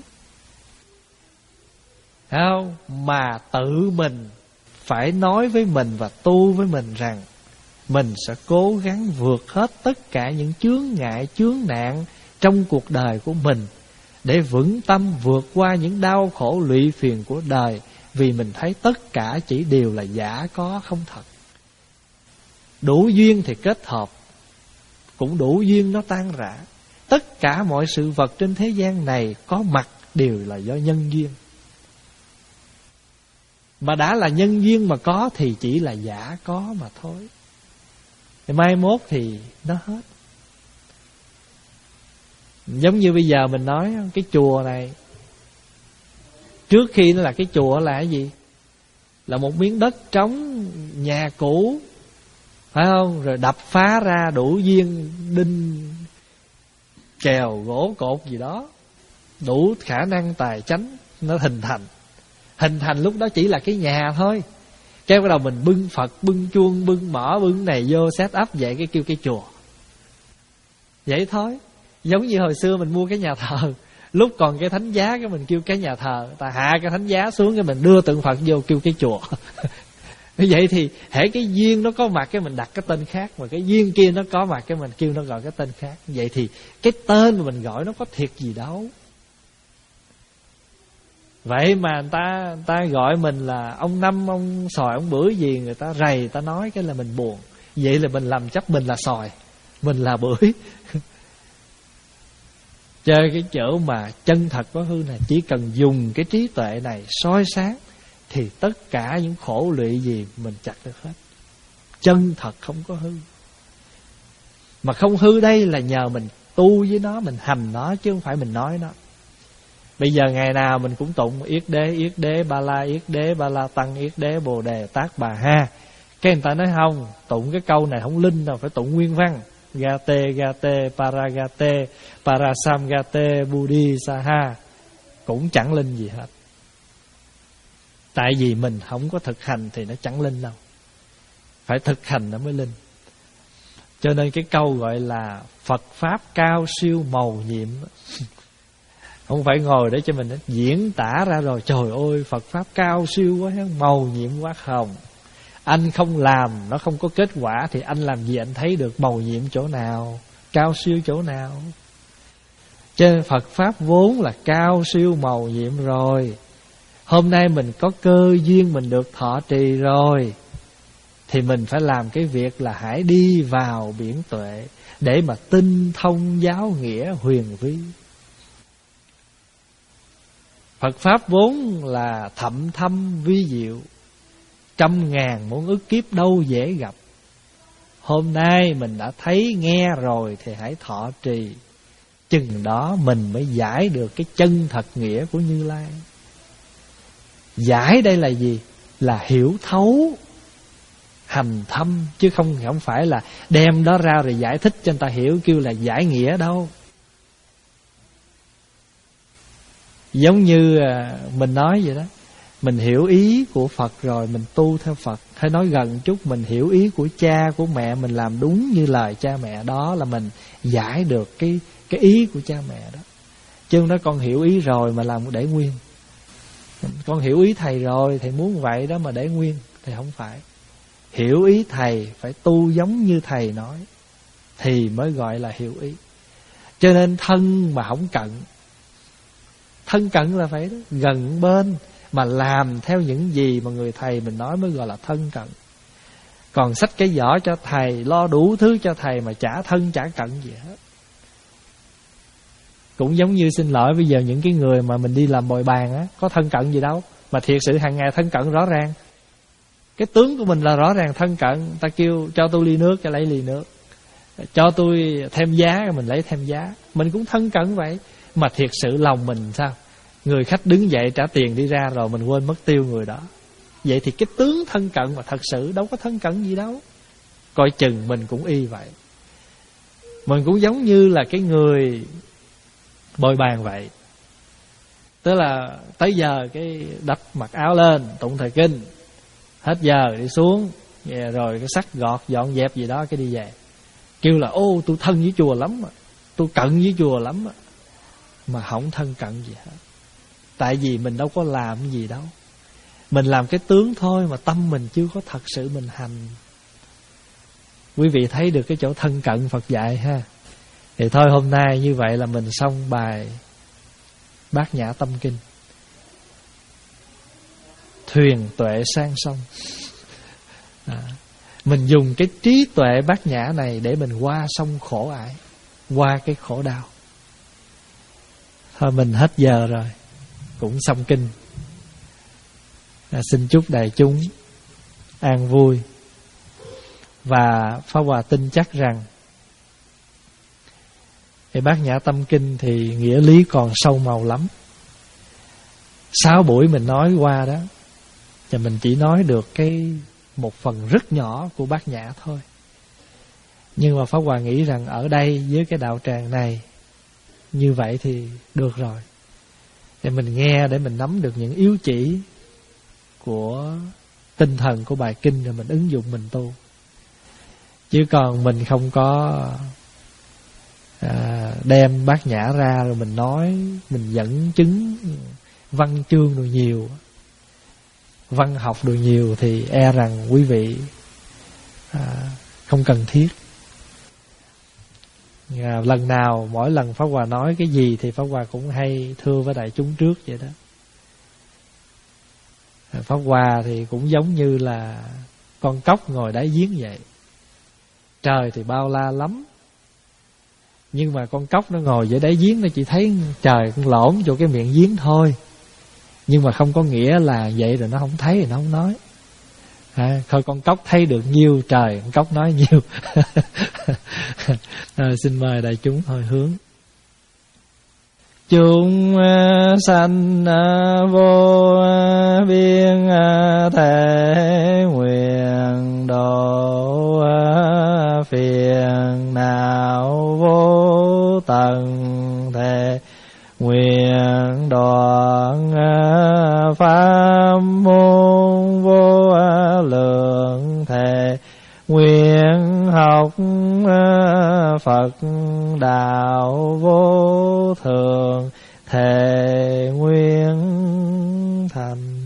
Thấy không? Mà tự mình phải nói với mình và tu với mình rằng mình sẽ cố gắng vượt hết tất cả những chướng ngại, chướng nạn trong cuộc đời của mình, để vững tâm vượt qua những đau khổ lụy phiền của đời. Vì mình thấy tất cả chỉ đều là giả có, không thật. Đủ duyên thì kết hợp, cũng đủ duyên nó tan rã. Tất cả mọi sự vật trên thế gian này có mặt đều là do nhân duyên. Mà đã là nhân duyên mà có thì chỉ là giả có mà thôi. Thì mai mốt thì nó hết. Giống như bây giờ mình nói cái chùa này, trước khi nó là cái chùa là cái gì? Là một miếng đất trống, nhà cũ, phải không? Rồi đập phá ra đủ viên đinh, kèo, gỗ, cột gì đó, đủ khả năng tài chánh nó hình thành. Hình thành lúc đó chỉ là cái nhà thôi. Cái bắt đầu mình bưng Phật, bưng chuông, bưng mỏ, bưng này vô set up vậy, cái kêu cái chùa. Vậy thôi. Giống như hồi xưa mình mua cái nhà thờ, lúc còn cái thánh giá cái mình kêu cái nhà thờ, ta hạ cái thánh giá xuống cái mình đưa tượng Phật vô kêu cái chùa. Vậy thì hễ cái duyên nó có mặt cái mình đặt cái tên khác, mà cái duyên kia nó có mặt cái mình kêu nó gọi cái tên khác. Vậy thì cái tên mà mình gọi nó có thiệt gì đâu. Vậy mà người ta, người ta gọi mình là ông Năm, ông Sòi, ông Bưởi gì, người ta rầy, người ta nói cái là mình buồn. Vậy là mình làm chấp mình là Sòi, mình là Bưởi. Chơi cái chỗ mà chân thật có hư này, chỉ cần dùng cái trí tuệ này soi sáng thì tất cả những khổ lụy gì mình chặt được hết. Chân thật không có hư. Mà không hư đây là nhờ mình tu với nó, mình hành nó, chứ không phải mình nói nó. Bây giờ ngày nào mình cũng tụng yết đế, yết đế, ba la, yết đế, ba la tăng, yết đế, bồ đề, tát bà ha. Cái người ta nói không, tụng cái câu này không linh đâu, phải tụng nguyên văn. Gate, gate, paragate, parasamgate, buddhi, saha. Cũng chẳng linh gì hết. Tại vì mình không có thực hành thì nó chẳng linh đâu. Phải thực hành nó mới linh. Cho nên cái câu gọi là Phật Pháp cao siêu màu nhiệm, không phải ngồi để cho mình diễn tả ra rồi trời ơi Phật Pháp cao siêu quá, màu nhiệm quá. Không. Anh không làm, nó không có kết quả thì anh làm gì anh thấy được màu nhiệm chỗ nào, cao siêu chỗ nào. Cho nên Phật Pháp vốn là cao siêu màu nhiệm rồi. Hôm nay mình có cơ duyên mình được thọ trì rồi, thì mình phải làm cái việc là hãy đi vào biển tuệ để mà tinh thông giáo nghĩa huyền vi. Phật Pháp vốn là thậm thâm vi diệu, trăm ngàn muôn ức kiếp đâu dễ gặp. Hôm nay mình đã thấy nghe rồi thì hãy thọ trì, chừng đó mình mới giải được cái chân thật nghĩa của Như Lai. Giải đây là gì? Là hiểu thấu, hành thâm, chứ không không phải là đem đó ra rồi giải thích cho người ta hiểu kêu là giải nghĩa đâu. Giống như mình nói vậy đó, mình hiểu ý của Phật rồi mình tu theo Phật. Hay nói gần chút, mình hiểu ý của cha của mẹ, mình làm đúng như lời cha mẹ, đó là mình giải được cái cái ý của cha mẹ đó. Chứ không nói con hiểu ý rồi mà làm để nguyên. Con hiểu ý thầy rồi, thầy muốn vậy đó mà để nguyên thì không phải. Hiểu ý thầy phải tu giống như thầy nói thì mới gọi là hiểu ý. Cho nên thân mà không cận, thân cận là phải đó, gần bên mà làm theo những gì mà người thầy mình nói mới gọi là thân cận. Còn xách cái giỏ cho thầy, lo đủ thứ cho thầy mà chả thân chả cận gì hết. Cũng giống như xin lỗi bây giờ những cái người mà mình đi làm bồi bàn á, có thân cận gì đâu, mà thiệt sự hàng ngày thân cận rõ ràng. Cái tướng của mình là rõ ràng thân cận. Ta kêu cho tôi ly nước, cho lấy ly nước, cho tôi thêm giá, mình lấy thêm giá. Mình cũng thân cận vậy. Mà thiệt sự lòng mình sao? Người khách đứng dậy trả tiền đi ra rồi mình quên mất tiêu người đó. Vậy thì cái tướng thân cận mà thật sự đâu có thân cận gì đâu. Coi chừng mình cũng y vậy. Mình cũng giống như là cái người bồi bàn vậy. Tức là tới giờ cái đắp mặc áo lên, tụng thời kinh, hết giờ đi xuống, rồi cái sắt gọt dọn dẹp gì đó cái đi về. Kêu là ô tôi thân với chùa lắm mà, tôi cận với chùa lắm mà. Mà không thân cận gì hết. Tại vì mình đâu có làm gì đâu. Mình làm cái tướng thôi mà tâm mình chưa có thật sự mình hành. Quý vị thấy được cái chỗ thân cận Phật dạy ha. Thì thôi hôm nay như vậy là mình xong bài Bát Nhã Tâm Kinh. Thuyền tuệ sang sông. à, Mình dùng cái trí tuệ bát nhã này để mình qua sông khổ ải, qua cái khổ đau. Thôi mình hết giờ rồi, cũng xong kinh. à, Xin chúc đại chúng an vui. Và Pháp Hòa tin chắc rằng cái Bát Nhã Tâm Kinh thì nghĩa lý còn sâu màu lắm. Sáu buổi mình nói qua đó, và mình chỉ nói được cái một phần rất nhỏ của Bát Nhã thôi. Nhưng mà Pháp Hòa nghĩ rằng ở đây với cái đạo tràng này như vậy thì được rồi. Thì mình nghe để mình nắm được những yếu chỉ của tinh thần của bài kinh, rồi mình ứng dụng mình tu. Chứ còn mình không có à, đem Bát Nhã ra rồi mình nói, mình dẫn chứng văn chương đồ nhiều, văn học đồ nhiều, thì e rằng quý vị à, không cần thiết. à, Lần nào mỗi lần Pháp Hòa nói cái gì thì Pháp Hòa cũng hay thưa với đại chúng trước vậy đó. à, Pháp Hòa thì cũng giống như là con cóc ngồi đáy giếng vậy. Trời thì bao la lắm, nhưng mà con cóc nó ngồi dưới đáy giếng, nó chỉ thấy trời con lổn vô cái miệng giếng thôi. Nhưng mà không có nghĩa là vậy rồi nó không thấy rồi nó không nói. à, Thôi con cóc thấy được nhiêu trời, con cóc nói nhiêu. à, Xin mời đại chúng hồi hướng. Chúng sanh vô biên thể nguyện độ phiền não vô tận thể nguyện đoạn pháp môn vô lượng thể nguyện học Phật đạo vô thượng thể nguyện thành.